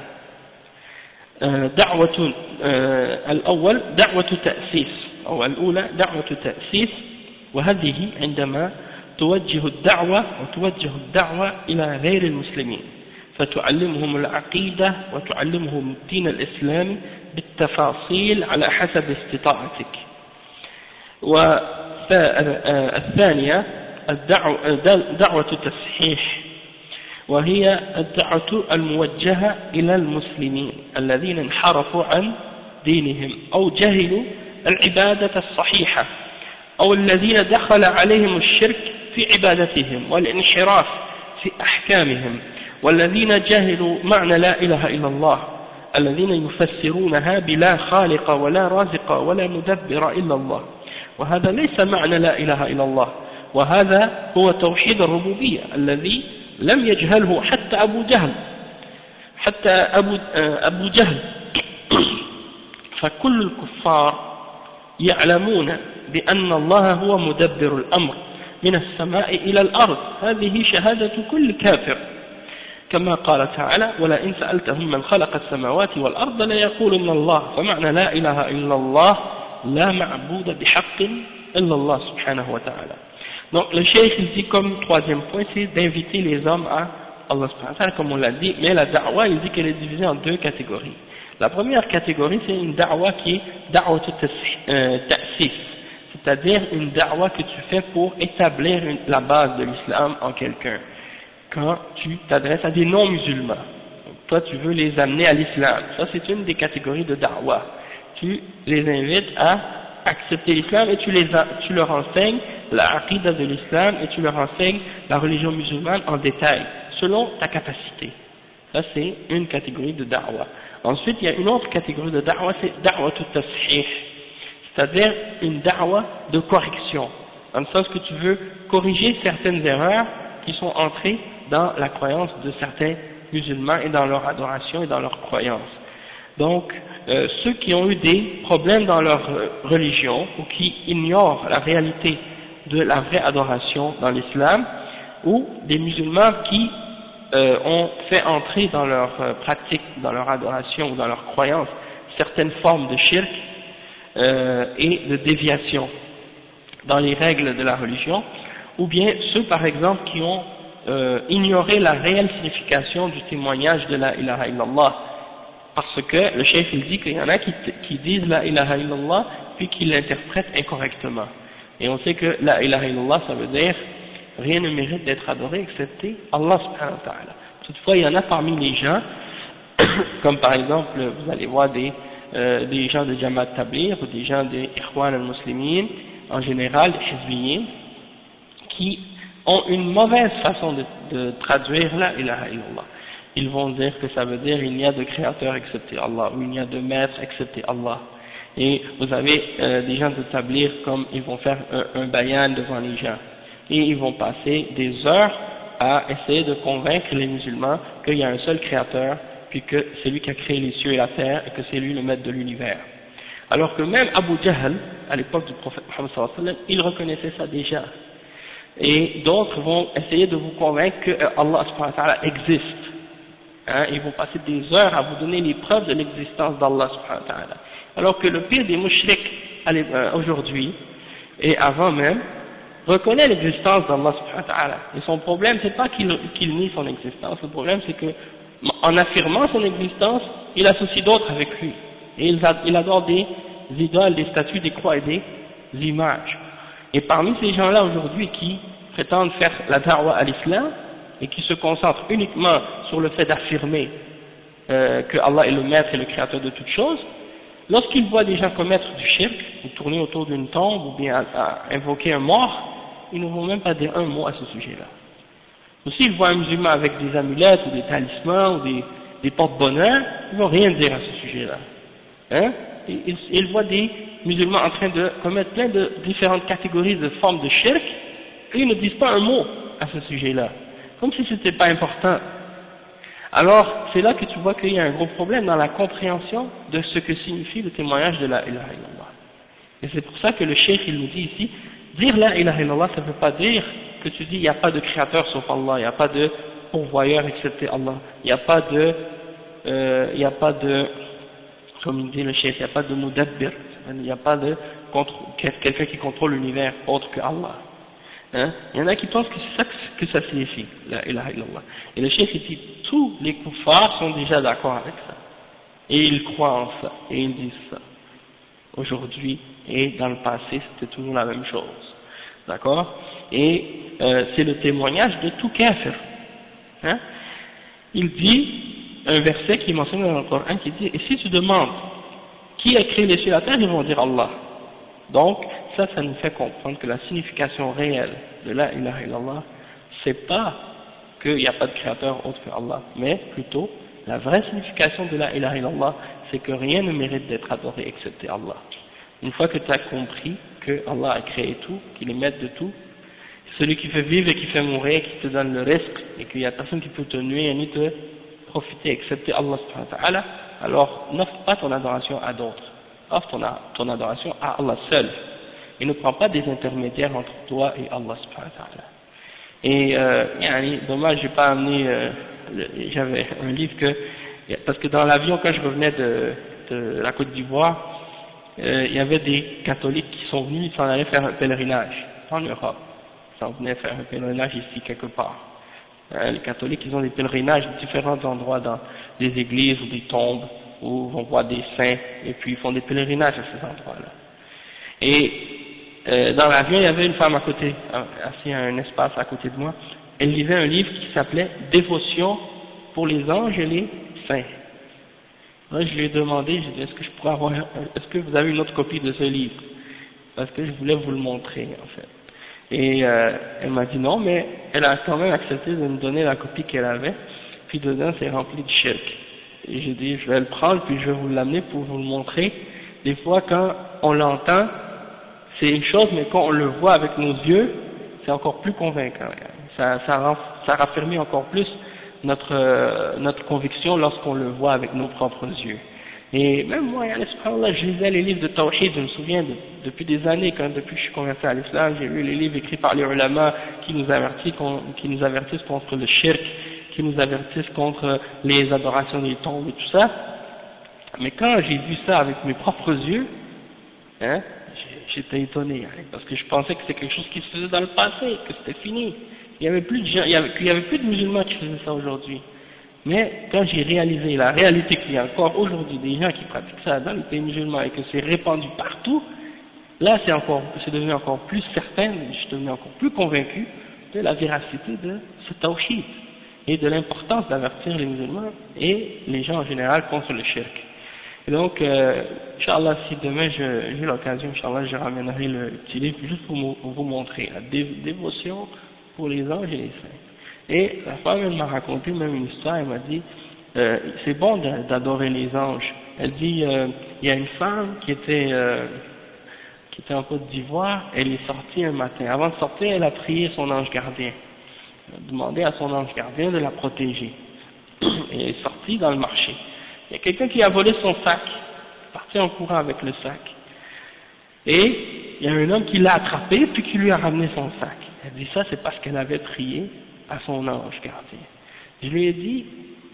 دعوة الأول دعوة تأسيس أو الأولى دعوة تأسيس، وهذه عندما توجه الدعوة إلى غير المسلمين فتعلمهم العقيدة وتعلمهم الدين الإسلامي بالتفاصيل على حسب استطاعتك. والثانية دعوة التصحيح، وهي الدعوة الموجهة إلى المسلمين الذين انحرفوا عن دينهم أو جهلوا العبادة الصحيحة أو الذين دخل عليهم الشرك في عبادتهم والانحراف في أحكامهم، والذين جهلوا معنى لا إله إلا الله، الذين يفسرونها بلا خالق ولا رازق ولا مدبر إلا الله، وهذا ليس معنى لا إله إلا الله، وهذا هو توحيد الربوبية الذي لم يجهله حتى أبو جهل فكل الكفار يعلمون بأن الله هو مدبر الأمر من السماء إلى الأرض، هذه شهادة كل كافر، كما قال تعالى ولئن سألتهم من خلق السماوات والأرض ليقولن الله، فمعنى لا إله إلا الله لا معبود بحق إلا الله سبحانه وتعالى. Donc le cheikh il dit comme troisième point, c'est d'inviter les hommes à Allah subhanahu wa ta'ala, comme on l'a dit, mais la da'wa il dit qu'elle est divisée en deux catégories. La première catégorie c'est une da'wa qui est da'wa ta'sis, c'est-à-dire une da'wa que tu fais pour établir la base de l'islam en quelqu'un. Quand tu t'adresses à des non-musulmans, toi tu veux les amener à l'islam, ça c'est une des catégories de da'wa. Tu les invites à accepter l'islam et tu leur enseignes la aqidah de l'islam et tu leur enseignes la religion musulmane en détail, selon ta capacité. Ça c'est une catégorie de da'wa. Ensuite il y a une autre catégorie de da'wa, c'est da'wa tashih, c'est-à-dire une da'wa de correction, dans le sens que tu veux corriger certaines erreurs qui sont entrées dans la croyance de certains musulmans et dans leur adoration et dans leur croyance. Donc ceux qui ont eu des problèmes dans leur religion ou qui ignorent la réalité de la vraie adoration dans l'islam, ou des musulmans qui ont fait entrer dans leur pratique, dans leur adoration ou dans leur croyance certaines formes de shirk, et de déviation dans les règles de la religion, ou bien ceux par exemple qui ont ignoré la réelle signification du témoignage de la ilaha illallah, parce que le cheikh il dit qu'il y en a qui disent la ilaha illallah puis qui l'interprètent incorrectement, et on sait que la ilaha illallah ça veut dire rien ne mérite d'être adoré excepté Allah subhanahu wa ta'ala. Toutefois il y en a parmi les gens comme par exemple vous allez voir des gens de Jamaat Tabligh ou des gens des Ikhwan al-Muslimin en général, des Hizbiyin, qui ont une mauvaise façon de traduire la ilaha illallah. Ils vont dire que ça veut dire il n'y a de créateur excepté Allah, ou il n'y a de maître excepté Allah. Et vous avez des gens de Tabligh comme ils vont faire un bayan devant les gens, et ils vont passer des heures à essayer de convaincre les musulmans qu'il y a un seul créateur, puis que c'est lui qui a créé les cieux et la terre, et que c'est lui le maître de l'univers. Alors que même Abu Jahl, à l'époque du prophète Muhammad sallallahu alayhi wa sallam, il reconnaissait ça déjà. Et d'autres vont essayer de vous convaincre que Allah subhanahu wa ta'ala existe. Hein, ils vont passer des heures à vous donner les preuves de l'existence d'Allah subhanahu wa ta'ala. Alors que le pire des mouchriks aujourd'hui, et avant même, reconnaît l'existence d'Allah subhanahu wa ta'ala. Et son problème, c'est pas qu'il nie son existence, le problème c'est que, en affirmant son existence, il associe d'autres avec lui. Et il adore des idoles, des statues, des croix et des images. Et parmi ces gens-là aujourd'hui qui prétendent faire la da'wa à l'islam et qui se concentrent uniquement sur le fait d'affirmer que Allah est le maître et le créateur de toutes choses, lorsqu'ils voient des gens commettre du shirk, ou tourner autour d'une tombe, ou bien à invoquer un mort, ils ne vont même pas dire un mot à ce sujet-là. Ou s'ils voient un musulman avec des amulettes, ou des talismans, ou des porte-bonheur, ils ne vont rien dire à ce sujet-là. Hein? Ils voient des musulmans en train de commettre plein de différentes catégories de formes de shirk, et ils ne disent pas un mot à ce sujet-là, comme si c'était pas important. Alors, c'est là que tu vois qu'il y a un gros problème dans la compréhension de ce que signifie le témoignage de la ilaha illallah. Et c'est pour ça que le cheikh il nous dit ici, dire la ilaha illallah, ça ne veut pas dire que tu dis il n'y a pas de créateur sauf Allah, il n'y a pas de pourvoyeur excepté Allah, il n'y a pas de, comme il dit le cheikh, il n'y a pas de mudabbir, il n'y a pas de quelqu'un qui contrôle l'univers autre que Allah. Hein? Il y en a qui pensent que c'est ça que ça signifie, la ilaha illallah. Et le cheikh dit, tous les kuffars sont déjà d'accord avec ça. Et ils croient en ça, et ils disent ça. Aujourd'hui, et dans le passé, c'était toujours la même chose. D'accord? Et c'est le témoignage de tout kafir. Hein? Il dit, un verset qui est mentionné dans le Coran, qui dit, et si tu demandes qui a créé les cieux et la terre, ils vont dire Allah. Donc, ça nous fait comprendre que la signification réelle de la ilaha illallah, c'est pas qu'il n'y a pas de créateur autre que Allah, mais plutôt, la vraie signification de la ilaha illallah, c'est que rien ne mérite d'être adoré excepté Allah. Une fois que tu as compris que Allah a créé tout, qu'il est maître de tout, celui qui fait vivre et qui fait mourir, qui te donne le risque, et qu'il n'y a personne qui peut te nuire ni te profiter excepté Allah subhanahu wa ta'ala, alors n'offre pas ton adoration à d'autres, offre ton adoration à Allah seul, et ne prends pas des intermédiaires entre toi et Allah subhanahu wa ta'ala. Et dommage, j'ai pas amené, j'avais un livre parce que dans l'avion quand je revenais de la Côte d'Ivoire, il y avait des catholiques qui sont venus, ils s'en allaient faire un pèlerinage en Europe, ils s'en venaient faire un pèlerinage ici quelque part. Les catholiques, ils ont des pèlerinages à différents endroits dans des églises ou des tombes où on voit des saints, et puis ils font des pèlerinages à ces endroits-là. Et dans l'avion, il y avait une femme à côté, assise à un espace à côté de moi. Elle lisait un livre qui s'appelait Dévotion pour les anges et les saints. Moi, je lui ai demandé, j'ai dit, est-ce que vous avez une autre copie de ce livre? Parce que je voulais vous le montrer, en fait. Et elle m'a dit non, mais elle a quand même accepté de me donner la copie qu'elle avait, puis dedans c'est rempli de shirk. Et j'ai dit, je vais le prendre, puis je vais vous l'amener pour vous le montrer. Des fois, quand on l'entend, c'est une chose, mais quand on le voit avec nos yeux, c'est encore plus convaincant. Ça raffermit encore plus notre conviction lorsqu'on le voit avec nos propres yeux. Et même moi, je lisais les livres de Tawhid, je me souviens depuis des années, depuis que je suis converti à l'islam, j'ai lu les livres écrits par les ulama qui nous avertissent contre le shirk, qui nous avertissent contre les adorations des tombes et tout ça. Mais quand j'ai vu ça avec mes propres yeux, Hein? J'étais étonné, hein, parce que je pensais que c'était quelque chose qui se faisait dans le passé, que c'était fini. Il y avait plus de gens, qu'il y avait plus de musulmans qui faisaient ça aujourd'hui. Mais quand j'ai réalisé la réalité qu'il y a encore aujourd'hui des gens qui pratiquent ça dans les pays musulmans et que c'est répandu partout, là c'est devenu encore plus certain, je suis devenu encore plus convaincu de la véracité de ce tawhid et de l'importance d'avertir les musulmans et les gens en général contre le shirk. Et donc, Inch'Allah, si demain j'ai l'occasion, Inch'Allah, je ramènerai le petit livre juste pour vous montrer la dévotion pour les anges et les saints. Et la femme, elle m'a raconté même une histoire, elle m'a dit, c'est bon d'adorer les anges. Elle dit, il y a une femme qui était en Côte d'Ivoire, elle est sortie un matin. Avant de sortir, elle a prié son ange gardien. Elle a demandé à son ange gardien de la protéger. Et elle est sortie dans le marché. Il y a quelqu'un qui a volé son sac, parti en courant avec le sac. Et il y a un homme qui l'a attrapé puis qui lui a ramené son sac. Elle dit ça, c'est parce qu'elle avait prié à son ange gardien. Je lui ai dit,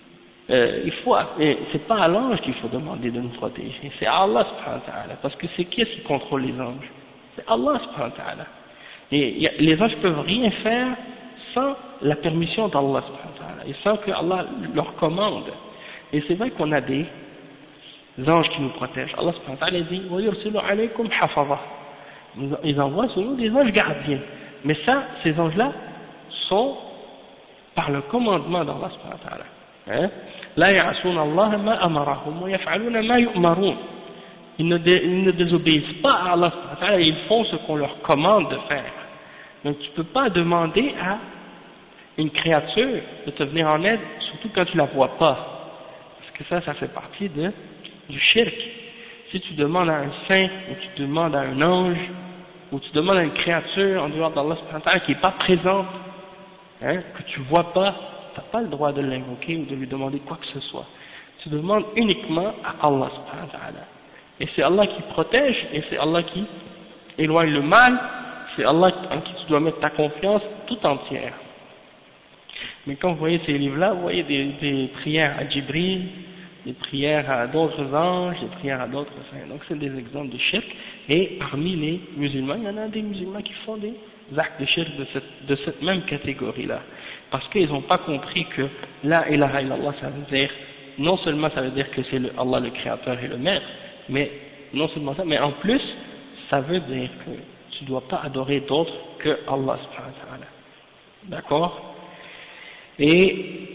c'est pas à l'ange qu'il faut demander de nous protéger, c'est à Allah subhanahu wa ta'ala, parce que c'est qui est-ce qui contrôle les anges? C'est Allah subhanahu wa ta'ala. Et les anges peuvent rien faire sans la permission d'Allah subhanahu wa ta'ala, et sans que Allah leur commande. Et c'est vrai qu'on a des anges qui nous protègent. Allah subhanahu wa ta'ala dit wa yursilu alaykum hafaza. Ils envoient sur nous des anges gardiens. Mais ça, ces anges-là sont par le commandement d'Allah subhanahu wa ta'ala. Hein? La ya'asuna Allah ma amarahum wa yaf'aluna ma yu'marun. Ils ne désobéissent pas à Allah subhanahu wa ta'ala, ils font ce qu'on leur commande de faire. Donc tu ne peux pas demander à une créature de te venir en aide, surtout quand tu la vois pas. Que ça fait partie du shirk. Si tu demandes à un saint, ou tu demandes à un ange, ou tu demandes à une créature en dehors d'Allah subhanahu wa ta'ala qui n'est pas présente, hein, que tu vois pas, tu n'as pas le droit de l'invoquer ou de lui demander quoi que ce soit. Tu demandes uniquement à Allah subhanahu wa ta'ala. Et c'est Allah qui protège, et c'est Allah qui éloigne le mal, c'est Allah en qui tu dois mettre ta confiance tout entière. Mais quand vous voyez ces livres-là, vous voyez des prières à Jibril, des prières à d'autres anges, des prières à d'autres saints. Donc c'est des exemples de shirk. Et parmi les musulmans, il y en a des musulmans qui font des actes de shirk de cette même catégorie-là. Parce qu'ils n'ont pas compris que la ilaha illallah, ça veut dire, non seulement ça veut dire que c'est Allah le créateur et le maître, mais non seulement ça, mais en plus, ça veut dire que tu ne dois pas adorer d'autres que Allah subhanahu wa ta'ala. D'accord? Et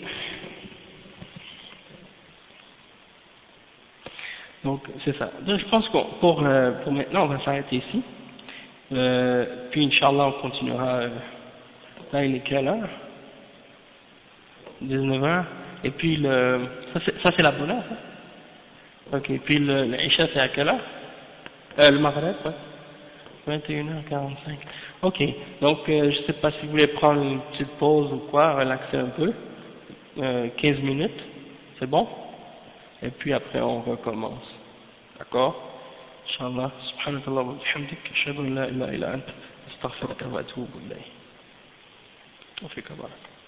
donc c'est ça. Donc, je pense que pour maintenant on va s'arrêter ici. Puis Inch'Allah on continuera. Là il est quelle heure? 19h. Et puis ça c'est la bonne heure. Hein? Ok. Puis l'Isha c'est à quelle heure? Le Maghreb, ouais. 21h45. Ok, donc je sais pas si vous voulez prendre une petite pause ou quoi, relaxer un peu, 15 minutes, c'est bon? Et puis après on recommence, d'accord? Inch'Allah, subhanakallah wa bihamdik, ashhadu an la ilaha illa anta, astaghfiruka wa atubu ilayk. On fait comme ça.